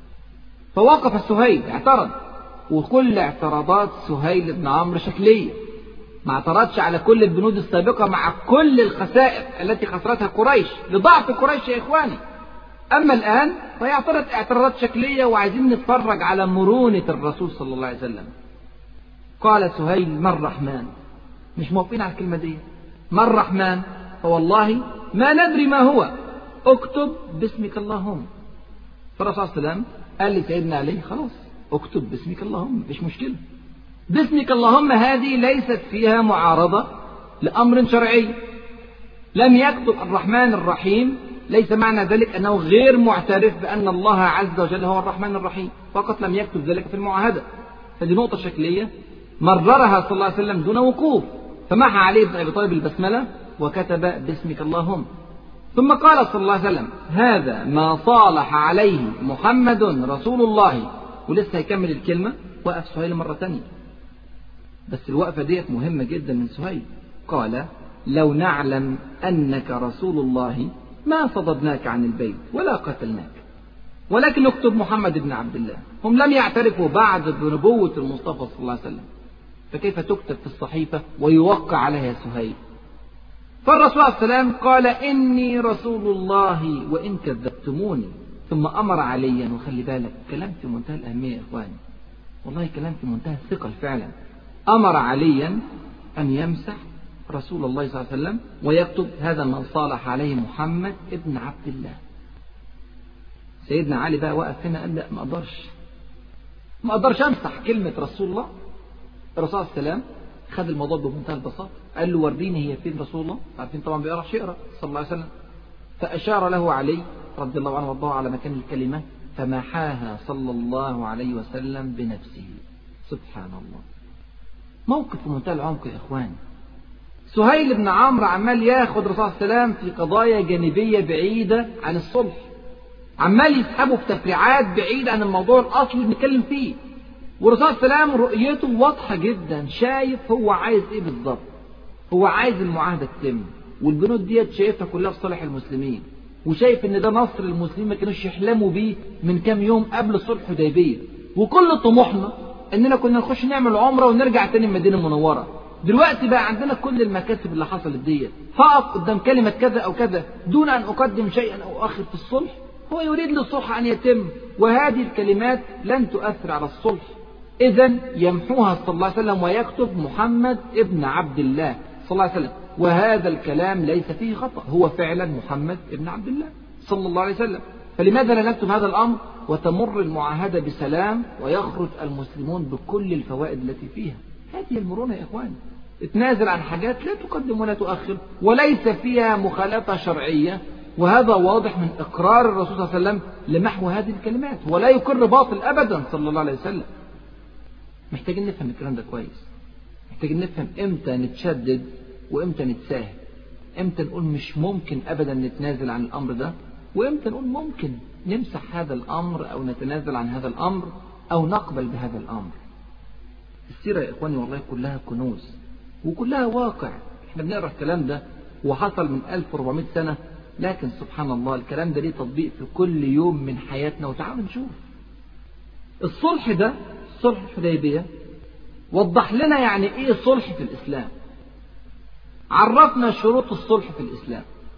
فوقف سهيل اعترض، وكل اعتراضات سهيل بن عمرو شكلية، ما اعترضش على كل البنود السابقة مع كل الخسائر التي خسرتها قريش لضعف قريش يا إخواني. أما الآن فيعترض اعتراضات شكلية، وعايزين نتفرج على مرونة الرسول صلى الله عليه وسلم. قال سهيل: ما الرحمن؟ مش موافقين على الكلمة دي. ما الرحمن؟ فوالله ما ندري ما هو، اكتب باسمك اللهم. فالرسول صلى الله عليه وسلم قال لسيدنا علي: خلاص اكتب باسمك اللهم، مش مشكلة. باسمك اللهم هذه ليست فيها معارضة لأمر شرعي. لم يكتب الرحمن الرحيم ليس معنى ذلك أنه غير معترف بأن الله عز وجل هو الرحمن الرحيم، فقط لم يكتب ذلك في المعاهدة. هذه نقطة شكلية مررها صلى الله عليه وسلم دون وقوف، فمحى علي بن أبي طالب البسملة وكتب باسمك اللهم. ثم قال صلى الله عليه وسلم هذا ما صالح عليه محمد رسول الله، ولسه هيكمل الكلمة. وقف سهيل مرة تانية، بس الوقفة ديت مهمة جدا من سهيل. قال لو نعلم أنك رسول الله ما صددناك عن البيت ولا قتلناك، ولكن اكتب محمد بن عبد الله. هم لم يعترفوا بعد بنبوة المصطفى صلى الله عليه وسلم، فكيف تكتب في الصحيفة ويوقع عليها سهيل؟ فالرسول عليه السلام قال إني رسول الله وإن كذبتموني. ثم أمر عليا، وخلي بالك كلام في منتهى الأهمية يا إخواني، والله كلام في منتهى الثقل فعلا. أمر عليا أن يمسح رسول الله صلى الله عليه وسلم ويكتب هذا من صالح عليه محمد ابن عبد الله. سيدنا علي بقى وقف هنا قال لا، ما أقدرش ما أقدرش أمسح كلمة رسول الله. الرسول عليه السلام خد الموضوع بمنتهى البساطة، قال له وريني هي فين رسول الله. عارفين طبعا بيقرأ يقرأ صلى الله عليه وسلم. فأشار له علي رضي الله عنه وارضاه على مكان الكلمة، فمحاها صلى الله عليه وسلم بنفسه. سبحان الله، موقف في منتهى العمق يا إخوان. سهيل بن عمرو عمال ياخد الرسول صلى الله عليه وسلم في قضايا جانبية بعيدة عن الصلح، عمال يسحبه في تفريعات بعيدة عن الموضوع الأصلي اللي بنتكلم فيه. والرسول صلى الله عليه وسلم رؤيته واضحة جدا، شايف هو عايز ايه بالظبط. هو عايز المعاهدة تتم، والبنود ديت شايفها كلها في صالح المسلمين، وشايف ان ده نصر المسلمين ما كانوش يحلموا بيه من كام يوم قبل صلح حديبية. وكل طموحنا اننا كنا نخش نعمل عمرة ونرجع تاني المدينة المنورة. دلوقتي بقى عندنا كل المكاسب اللي حصلت ديت، فقط قدام كلمة كذا او كذا دون ان اقدم شيئا او اخر في الصلح. هو يريد للصلح ان يتم، وهذه الكلمات لن تؤثر على الصلح. إذن يمحوها صلى الله عليه وسلم ويكتب محمد ابن عبد الله صلى الله عليه وسلم. وهذا الكلام ليس فيه خطأ، هو فعلا محمد ابن عبد الله صلى الله عليه وسلم. فلماذا لا نكتب هذا الأمر وتمر المعاهدة بسلام ويخرج المسلمون بكل الفوائد التي فيها؟ هذه المرونة يا إخواني. اتنازل عن حاجات لا تقدم ولا تؤخر وليس فيها مخالفة شرعية، وهذا واضح من إقرار الرسول صلى الله عليه وسلم لمحو هذه الكلمات، ولا يقر باطل أبدا صلى الله عليه وسلم. محتاجين نفهم الكلام ده كويس، محتاجين نفهم امتى نتشدد وامتى نتساهل، امتى نقول مش ممكن ابدا نتنازل عن الامر ده، وامتى نقول ممكن نمسح هذا الامر او نتنازل عن هذا الامر او نقبل بهذا الامر. السيرة يا اخواني والله كلها كنوز وكلها واقع. احنا بنقرا الكلام ده وحصل من ألف وأربعمائة سنة، لكن سبحان الله الكلام ده ليه تطبيق في كل يوم من حياتنا. وتعالوا نشوف الصلح ده، صلح الحديبية، وضح لنا يعني ايه صلح في الاسلام، عرفنا شروط الصلح في الاسلام.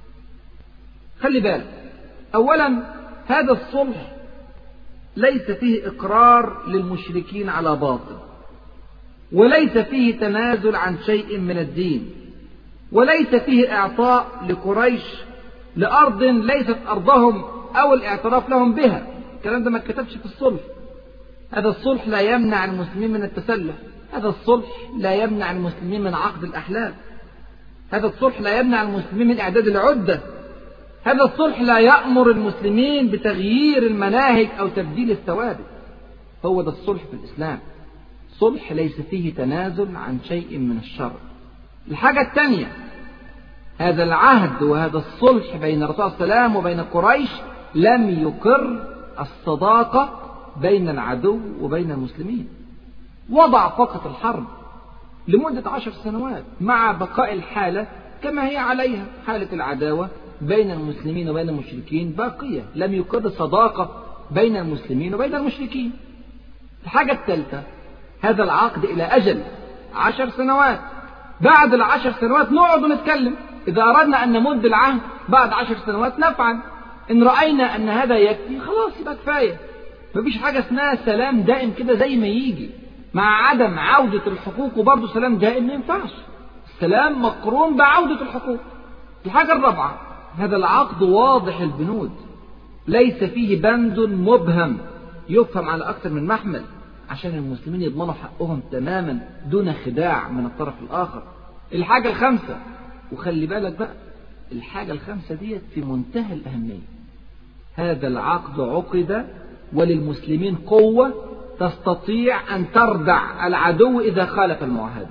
خلي بالك، اولا هذا الصلح ليس فيه اقرار للمشركين على باطل، وليس فيه تنازل عن شيء من الدين، وليس فيه اعطاء لقريش لارض ليست ارضهم او الاعتراف لهم بها. الكلام ده ما اتكتبش في الصلح. هذا الصلح لا يمنع المسلمين من التسلح، هذا الصلح لا يمنع المسلمين من عقد الأحلام، هذا الصلح لا يمنع المسلمين من إعداد العدة، هذا الصلح لا يأمر المسلمين بتغيير المناهج أو تبديل الثوابت. هو ده الصلح في الإسلام، صلح ليس فيه تنازل عن شيء من الشر. الحاجة الثانية، هذا العهد وهذا الصلح بين الرسول صلى الله عليه وسلم وبين قريش لم يقر الصداقة بين العدو وبين المسلمين، وضع فقط الحرب لمدة عشر سنوات مع بقاء الحالة كما هي عليها، حالة العداوة بين المسلمين وبين المشركين باقية، لم يقر صداقة بين المسلمين وبين المشركين. الحاجة الثالثة، هذا العقد إلى أجل عشر سنوات، بعد العشر سنوات نقعد ونتكلم، إذا أردنا أن نمد العهد بعد عشر سنوات نفعل، إن رأينا أن هذا يكفي خلاص يبقى كفاية. مفيش حاجة اسمها سلام دائم كده زي ما يجي، مع عدم عودة الحقوق وبرضه سلام دائم ما ينفعش. السلام مقرون بعودة الحقوق. الحاجة الرابعة، هذا العقد واضح البنود، ليس فيه بند مبهم يفهم على أكثر من محمل، عشان المسلمين يضمنوا حقهم تماما دون خداع من الطرف الآخر. الحاجة الخامسة، وخلي بالك بقى، الحاجة الخامسة دي في منتهى الأهمية. هذا العقد عقد وللمسلمين قوة تستطيع أن تردع العدو إذا خالف المعاهدة.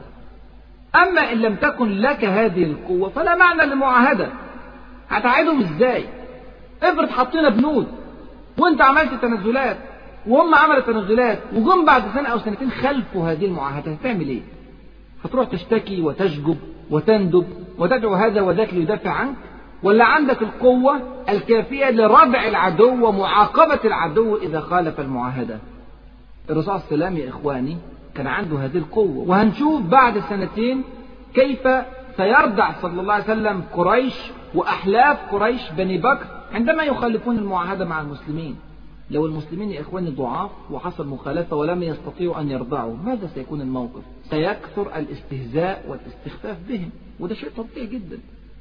أما إن لم تكن لك هذه القوة فلا معنى للمعاهدة. هتعيدهم إزاي؟ افرض حطينا بنود وانت عملت تنازلات وهم عملوا تنازلات وجم بعد سنة أو سنتين خلفوا هذه المعاهدة، هتعمل إيه؟ هتروح تشتكي وتشجب وتندب وتدعو هذا وذاك ليدافع عنك؟ ولا عندك القوة الكافية لردع العدو ومعاقبة العدو إذا خالف المعاهدة؟ الرسول صلى الله عليه وسلم يا إخواني كان عنده هذه القوة، وهنشوف بعد سنتين كيف سيردع صلى الله عليه وسلم قريش وأحلاف قريش بني بكر عندما يخالفون المعاهدة مع المسلمين. لو المسلمين يا إخواني ضعاف وحصل مخالفة ولم يستطيعوا أن يرضعوا، ماذا سيكون الموقف؟ سيكثر الاستهزاء والاستخفاف بهم، وده شيء طبيعي جدا.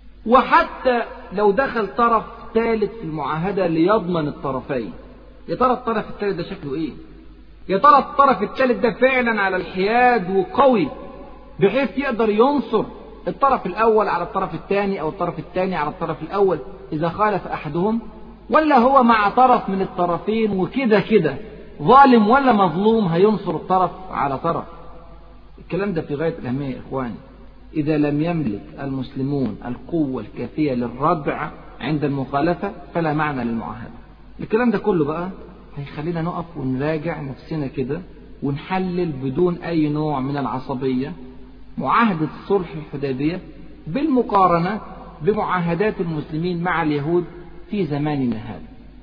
وحتى لو دخل طرف ثالث في المعاهدة ليضمن الطرفين، يا ترى الطرف الثالث ده شكله إيه؟ يا ترى الطرف الثالث ده فعلا على الحياد وقوي بحيث يقدر ينصر الطرف الأول على الطرف الثاني أو الطرف الثاني على الطرف الأول إذا خالف أحدهم، ولا هو مع طرف من الطرفين وكده كده ظالم ولا مظلوم هينصر الطرف على طرف؟ الكلام ده في غاية الأهمية يا إخواني. إذا لم يملك المسلمون القوة الكافية للردع عند المخالفة فلا معنى للمعاهدة. الكلام ده كله بقى هيخلينا نقف ونراجع نفسنا كده ونحلل بدون أي نوع من العصبية معاهدة صلح الحديبية بالمقارنة بمعاهدات المسلمين مع اليهود في زماننا هذا.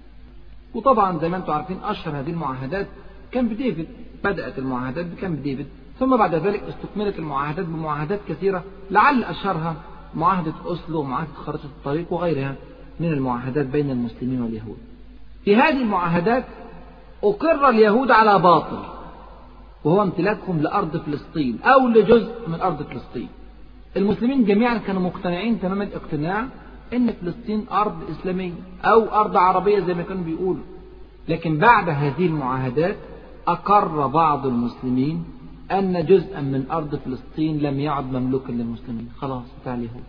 وطبعا زي ما انتم عارفين أشهر هذه المعاهدات كامب ديفيد. بدأت المعاهدات بكامب ديفيد، ثم بعد ذلك استكملت المعاهدات بمعاهدات كثيرة، لعل أشهرها معاهدة أوسلو ومعاهدة خارطة الطريق وغيرها من المعاهدات بين المسلمين واليهود. في هذه المعاهدات أقر اليهود على باطل، وهو امتلاكهم لأرض فلسطين أو لجزء من أرض فلسطين. المسلمين جميعا كانوا مقتنعين تمام الاقتناع إن فلسطين أرض إسلامية أو أرض عربية زي ما كانوا بيقولوا. لكن بعد هذه المعاهدات أقر بعض المسلمين أن جزءا من أرض فلسطين لم يعد مملوكا للمسلمين، خلاص بتاع اليهود.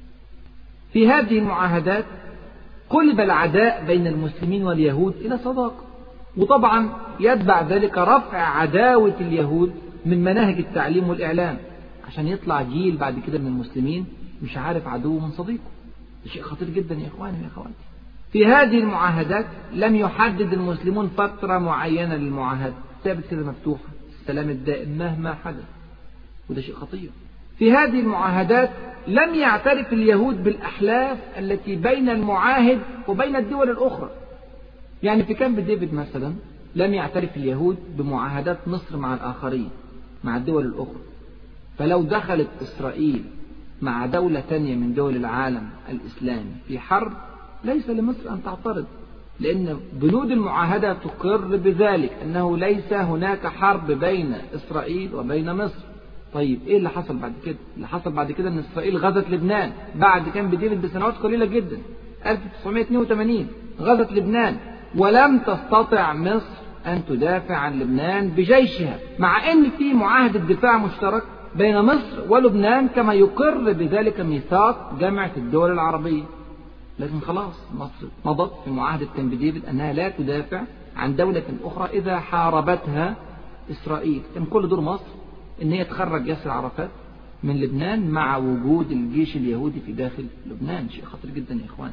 في هذه المعاهدات قلب العداء بين المسلمين واليهود إلى صداقة، وطبعا يتبع ذلك رفع عداوة اليهود من مناهج التعليم والإعلام عشان يطلع جيل بعد كده من المسلمين مش عارف عدوه من صديقه. ده شيء خطير جدا يا إخواني يا أخواتي. في هذه المعاهدات لم يحدد المسلمون فترة معينة للمعاهدة، ثابت كده مفتوحة، السلام الدائم مهما حدث، وده شيء خطير. في هذه المعاهدات لم يعترف اليهود بالأحلاف التي بين المعاهد وبين الدول الأخرى. يعني في كامب ديفيد مثلا لم يعترف اليهود بمعاهدات مصر مع الآخرين مع الدول الأخرى. فلو دخلت إسرائيل مع دولة تانية من دول العالم الإسلامي في حرب ليس لمصر أن تعترض، لأن بنود المعاهدة تقر بذلك أنه ليس هناك حرب بين إسرائيل وبين مصر. طيب إيه اللي حصل بعد كده؟ اللي حصل بعد كده أن إسرائيل غزت لبنان بعد كامب ديفيد بسنوات قليلة جدا، ألف وتسعمائة واثنين وثمانين غزت لبنان، ولم تستطع مصر أن تدافع عن لبنان بجيشها، مع أن في معاهدة دفاع مشترك بين مصر ولبنان كما يقر بذلك ميثاق جامعة الدول العربية. لكن خلاص مصر مضت في معاهدة كامب ديفيد أنها لا تدافع عن دولة أخرى إذا حاربتها إسرائيل. كان كل دور مصر أن هي تخرج ياسر عرفات من لبنان مع وجود الجيش اليهودي في داخل لبنان. شيء خطير جدا يا إخوان.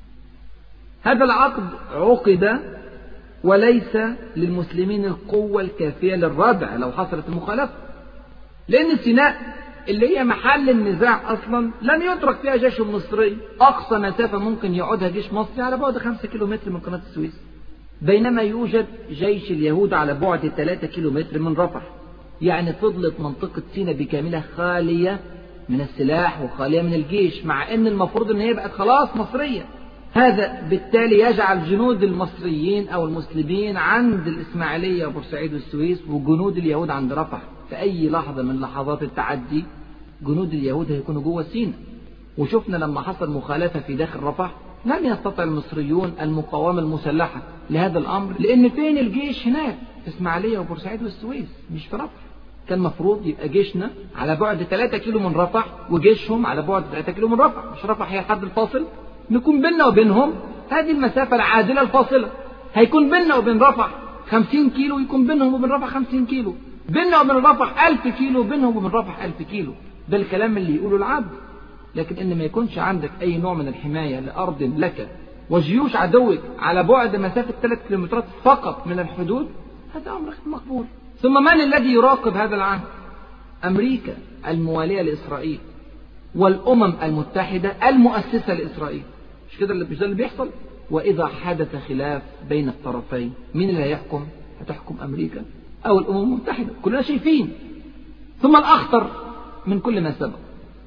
هذا العقد عقد وليس للمسلمين القوة الكافية للردع لو حصلت المخالفة، لأن سيناء اللي هي محل النزاع أصلا لم يترك فيها جيش مصري. أقصى مسافة ممكن يقعدها جيش مصري على بعد خمسة كيلومتر من قناة السويس، بينما يوجد جيش اليهود على بعد ثلاثة كيلومتر من رفح. يعني فضلت منطقة سيناء بكاملها خالية من السلاح وخالية من الجيش، مع أن المفروض أن هي بقت خلاص مصرية. هذا بالتالي يجعل جنود المصريين أو المسلمين عند الإسماعيلية وبورسعيد والسويس، وجنود اليهود عند رفح. في أي لحظة من لحظات التعدي جنود اليهود هيكونوا جوه سيناء. وشفنا لما حصل مخالفة في داخل رفح لم يستطع المصريون المقاومة المسلحة لهذا الأمر، لأن فين الجيش؟ هناك في إسماعيلية وبورسعيد والسويس، مش في رفح. كان مفروض يبقى جيشنا على بعد ثلاثة كيلو من رفح وجيشهم على بعد ثلاثة كيلو من رفح، مش رفح هي الحد الفاصل، نكون بيننا وبينهم هذه المسافة العادلة الفاصلة. هيكون بيننا وبين رفح خمسين كيلو، يكون بينهم وبين رفح خمسين كيلو، بيننا وبين رفح ألف كيلو، بينهم وبين رفح ألف كيلو. ده الكلام اللي يقوله العبد. لكن إن ما يكونش عندك أي نوع من الحماية لأرض لك وجيوش عدوك على بعد مسافة ثلاث كيلومترات فقط من الحدود، هذا أمر غير مقبول. ثم من الذي يراقب هذا العهد؟ أمريكا الموالية لإسرائيل والأمم المتحدة المؤسسة لإسرائيل. مش كده اللي مش ده اللي بيحصل؟ وإذا حدث خلاف بين الطرفين مين اللي هيحكم؟ هتحكم أمريكا أو الأمم المتحدة، كلنا شايفين. ثم الأخطر من كل ما سبق،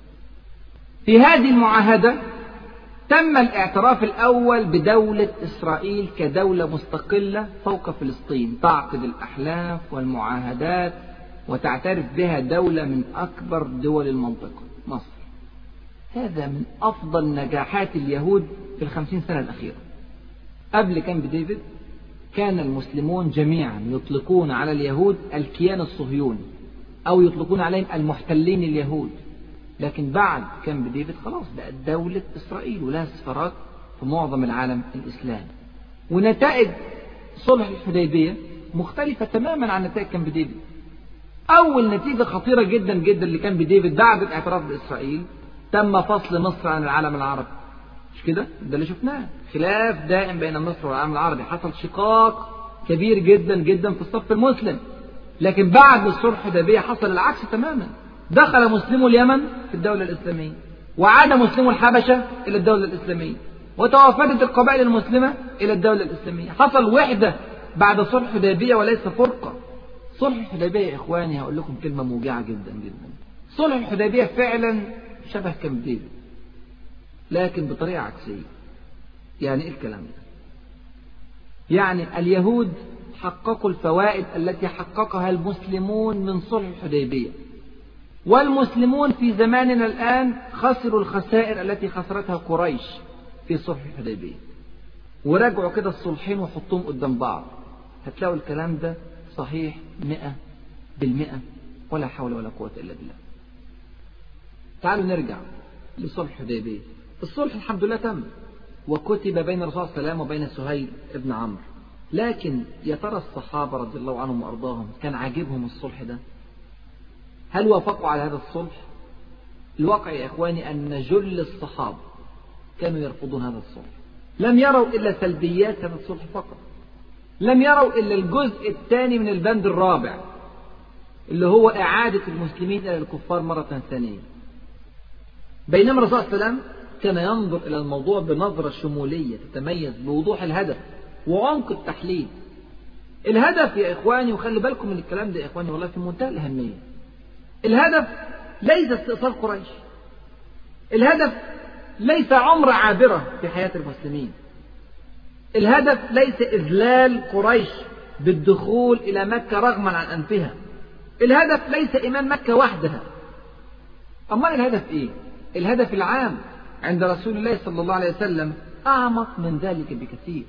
في هذه المعاهدة تم الاعتراف الأول بدولة إسرائيل كدولة مستقلة فوق فلسطين، تعقد الأحلاف والمعاهدات وتعترف بها دولة من أكبر دول المنطقة، مصر. هذا من أفضل نجاحات اليهود في الخمسين سنة الأخيرة. قبل كامب ديفيد كان المسلمون جميعا يطلقون على اليهود الكيان الصهيوني أو يطلقون عليهم المحتلين اليهود، لكن بعد كامب ديفيد خلاص بقت دولة إسرائيل ولها سفارات في معظم العالم الإسلامي. ونتائج صلح الحديبية مختلفة تماما عن نتائج كامب ديفيد. أول نتيجة خطيرة جدا جدا لكامب ديفيد بعد الاعتراف بإسرائيل، تم فصل مصر عن العالم العربي. مش كده؟ ده اللي شفناه، خلاف دائم بين مصر والعالم العربي، حصل شقاق كبير جدا جدا في الصف المسلم. لكن بعد الصلح الحديبية حصل العكس تماما، دخل مسلمو اليمن في الدولة الإسلامية، وعاد مسلمو الحبشة إلى الدولة الإسلامية، وتوافدت القبائل المسلمة إلى الدولة الإسلامية. حصل وحدة بعد صلح الحديبية وليس فرقة. صلح الحديبية يا إخواني هقول لكم كلمة موجعة جدا جدا، صلح الحديبية فعلا شبه كامب ديفيد لكن بطريقة عكسية. يعني إيه الكلام ده؟ يعني اليهود حققوا الفوائد التي حققها المسلمون من صلح الحديبية، والمسلمون في زماننا الآن خسروا الخسائر التي خسرتها قريش في صلح الحديبية. وراجعوا كده الصلحين وحطوهم قدام بعض، هتلاقوا الكلام ده صحيح مئة بالمئة، ولا حول ولا قوة إلا بالله. تعالوا نرجع لصلح الحديبية. الصلح الحمد لله تم وكتب بين الرسول صلى الله عليه وسلم وبين سهيل ابن عمرو، لكن يا ترى الصحابة رضي الله عنهم وأرضاهم كان عاجبهم الصلح ده؟ هل وافقوا على هذا الصلح؟ الواقع يا إخواني أن جل الصحابة كانوا يرفضون هذا الصلح، لم يروا إلا سلبيات هذا الصلح فقط، لم يروا إلا الجزء الثاني من البند الرابع اللي هو إعادة المسلمين إلى الكفار مرة ثانية. بينما الرسول صلى الله عليه وسلم كان ينظر إلى الموضوع بنظرة شمولية تتميز بوضوح الهدف وعمق التحليل. الهدف يا إخواني، وخلي بالكم من الكلام ده يا إخواني والله في منتهى الأهمية، الهدف ليس استئصال قريش، الهدف ليس عمرة عابرة في حياة المسلمين، الهدف ليس إذلال قريش بالدخول إلى مكة رغما عن أنفها، الهدف ليس إيمان مكة وحدها. أما الهدف إيه؟ الهدف العام عند رسول الله صلى الله عليه وسلم أعمق من ذلك بكثير.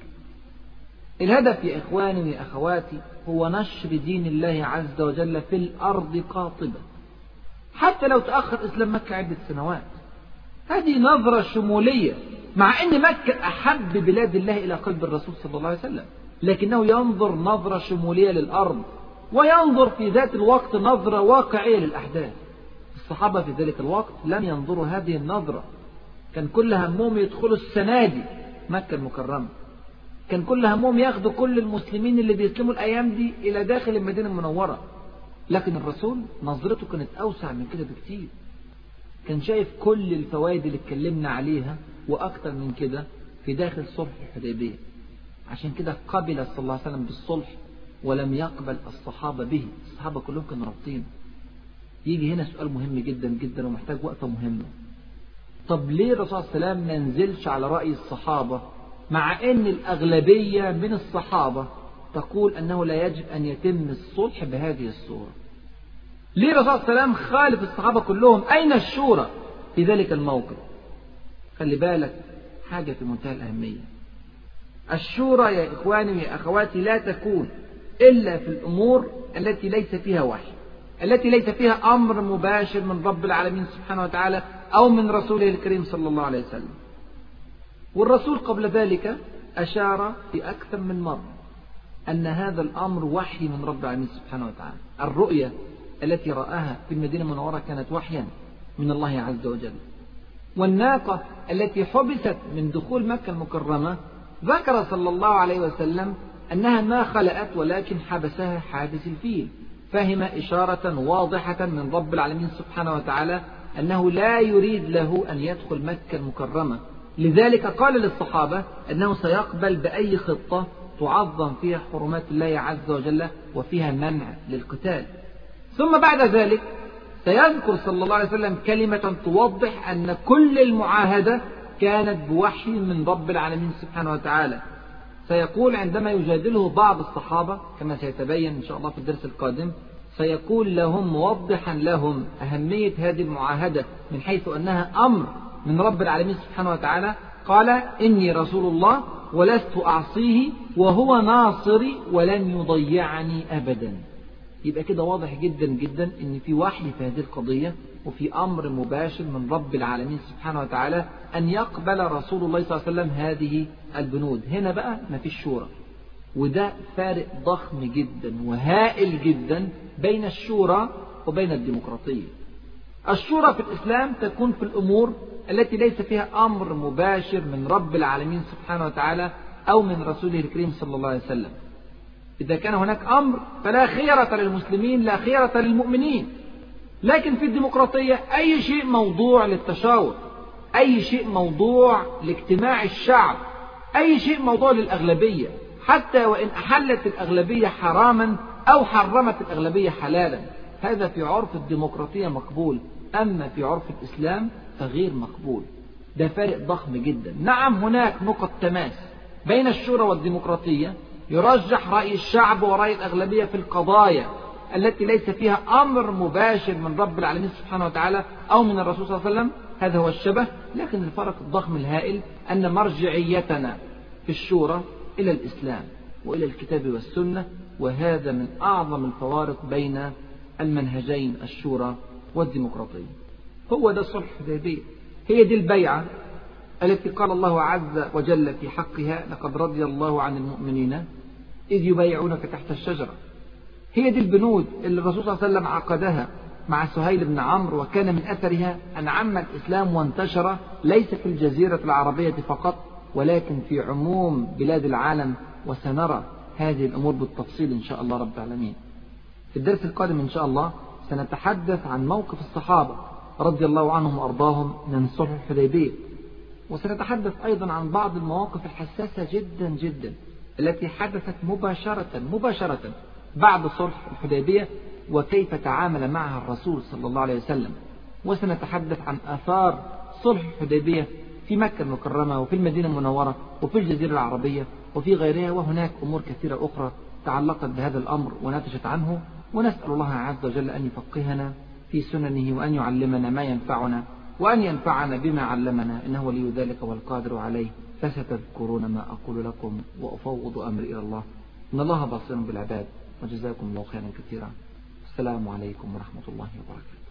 الهدف يا إخواني ويا أخواتي هو نشر دين الله عز وجل في الأرض قاطبة، حتى لو تأخر إسلام مكة عدة سنوات. هذه نظرة شمولية، مع أن مكة أحب بلاد الله إلى قلب الرسول صلى الله عليه وسلم، لكنه ينظر نظرة شمولية للأرض، وينظر في ذات الوقت نظرة واقعية للأحداث. الصحابة في ذلك الوقت لم ينظروا هذه النظرة، كان كل همهم يدخلوا السنة دي مكة المكرمة، كان كل همهم ياخدوا كل المسلمين اللي بيسلموا الأيام دي إلى داخل المدينة المنورة. لكن الرسول نظرته كانت أوسع من كده بكتير، كان شايف كل الفوائد اللي اتكلمنا عليها وأكثر من كده في داخل صلح الحديبية. عشان كده قبل صلى الله عليه وسلم بالصلح ولم يقبل الصحابة به، الصحابة كلهم كانوا رابطين. يجي هنا سؤال مهم جدا جدا ومحتاج وقفة مهمة، طب ليه الرسول صلى الله عليه وسلم ما نزلش على رأي الصحابة مع أن الأغلبية من الصحابة تقول أنه لا يجب أن يتم الصلح بهذه الصورة؟ ليه الرسول صلى الله عليه وسلم خالف الصحابة كلهم؟ أين الشورى في ذلك الموقف؟ خلي بالك حاجة في منتهى الأهمية، الشورى يا إخواني ويا أخواتي لا تكون إلا في الأمور التي ليس فيها وحي، التي ليس فيها أمر مباشر من رب العالمين سبحانه وتعالى أو من رسوله الكريم صلى الله عليه وسلم. والرسول قبل ذلك أشار في أكثر من مرة أن هذا الأمر وحي من رب العالمين سبحانه وتعالى. الرؤية التي رآها في المدينة المنورة كانت وحيا من الله عز وجل. والناقة التي حبست من دخول مكة المكرمة ذكر صلى الله عليه وسلم أنها ما خلأت ولكن حبسها حادث الفيل، فهم إشارة واضحة من رب العالمين سبحانه وتعالى أنه لا يريد له أن يدخل مكة المكرمة. لذلك قال للصحابة أنه سيقبل بأي خطة تعظم فيها حرمات الله عز وجل وفيها منع للقتال. ثم بعد ذلك سيذكر صلى الله عليه وسلم كلمة توضح أن كل المعاهدة كانت بوحي من رب العالمين سبحانه وتعالى. سيقول عندما يجادله بعض الصحابة كما سيتبين إن شاء الله في الدرس القادم، سيقول لهم موضحا لهم أهمية هذه المعاهدة من حيث أنها أمر من رب العالمين سبحانه وتعالى، قال: إني رسول الله ولست أعصيه وهو ناصري ولن يضيعني أبدا. يبقى كده واضح جدا جدا ان في وحي في هذه القضية، وفي امر مباشر من رب العالمين سبحانه وتعالى ان يقبل رسول الله صلى الله عليه وسلم هذه البنود. هنا بقى ما فيش شورى، وده فارق ضخم جدا وهائل جدا بين الشورى وبين الديمقراطية. الشورى في الاسلام تكون في الامور التي ليس فيها امر مباشر من رب العالمين سبحانه وتعالى او من رسوله الكريم صلى الله عليه وسلم. إذا كان هناك أمر فلا خيرة للمسلمين، لا خيرة للمؤمنين. لكن في الديمقراطية أي شيء موضوع للتشاور، أي شيء موضوع لاجتماع الشعب، أي شيء موضوع للأغلبية، حتى وإن أحلت الأغلبية حراما أو حرمت الأغلبية حلالا، هذا في عرف الديمقراطية مقبول. أما في عرف الإسلام فغير مقبول. ده فارق ضخم جدا. نعم هناك نقط تماس بين الشورى والديمقراطية، يرجح رأي الشعب ورأي الأغلبية في القضايا التي ليس فيها أمر مباشر من رب العالمين سبحانه وتعالى أو من الرسول صلى الله عليه وسلم، هذا هو الشبه. لكن الفرق الضخم الهائل أن مرجعيتنا في الشورى إلى الإسلام وإلى الكتاب والسنة، وهذا من أعظم الفوارق بين المنهجين الشورى والديمقراطية. هو ده صلح الحديبية، هي دي البيعة التي قال الله عز وجل في حقها: لقد رضي الله عن المؤمنين إذ يبايعونك تحت الشجرة. هي دي البنود اللي الرسول صلى الله عليه وسلم عقدها مع سهيل بن عمرو، وكان من أثرها أن عم الإسلام وانتشر ليس في الجزيرة العربية فقط ولكن في عموم بلاد العالم. وسنرى هذه الأمور بالتفصيل إن شاء الله رب العالمين. في الدرس القادم إن شاء الله سنتحدث عن موقف الصحابة رضي الله عنهم وأرضاهم من صلح الحديبية، وسنتحدث أيضا عن بعض المواقف الحساسة جدا جدا التي حدثت مباشرة مباشرة بعد صلح الحديبية وكيف تعامل معها الرسول صلى الله عليه وسلم. وسنتحدث عن آثار صلح الحديبية في مكة المكرمة وفي المدينة المنورة وفي الجزيرة العربية وفي غيرها. وهناك أمور كثيرة أخرى تعلقت بهذا الأمر ونتجت عنه، ونسأل الله عز وجل أن يفقهنا في سننه وأن يعلمنا ما ينفعنا وأن ينفعنا بما علمنا، إنه ولي ذلك والقادر عليه. فستذكرون ما أقول لكم وأفوض أمري إلى الله، إن الله بصير بالعباد، وجزاكم الله خيرا كثيرا. السلام عليكم ورحمة الله وبركاته.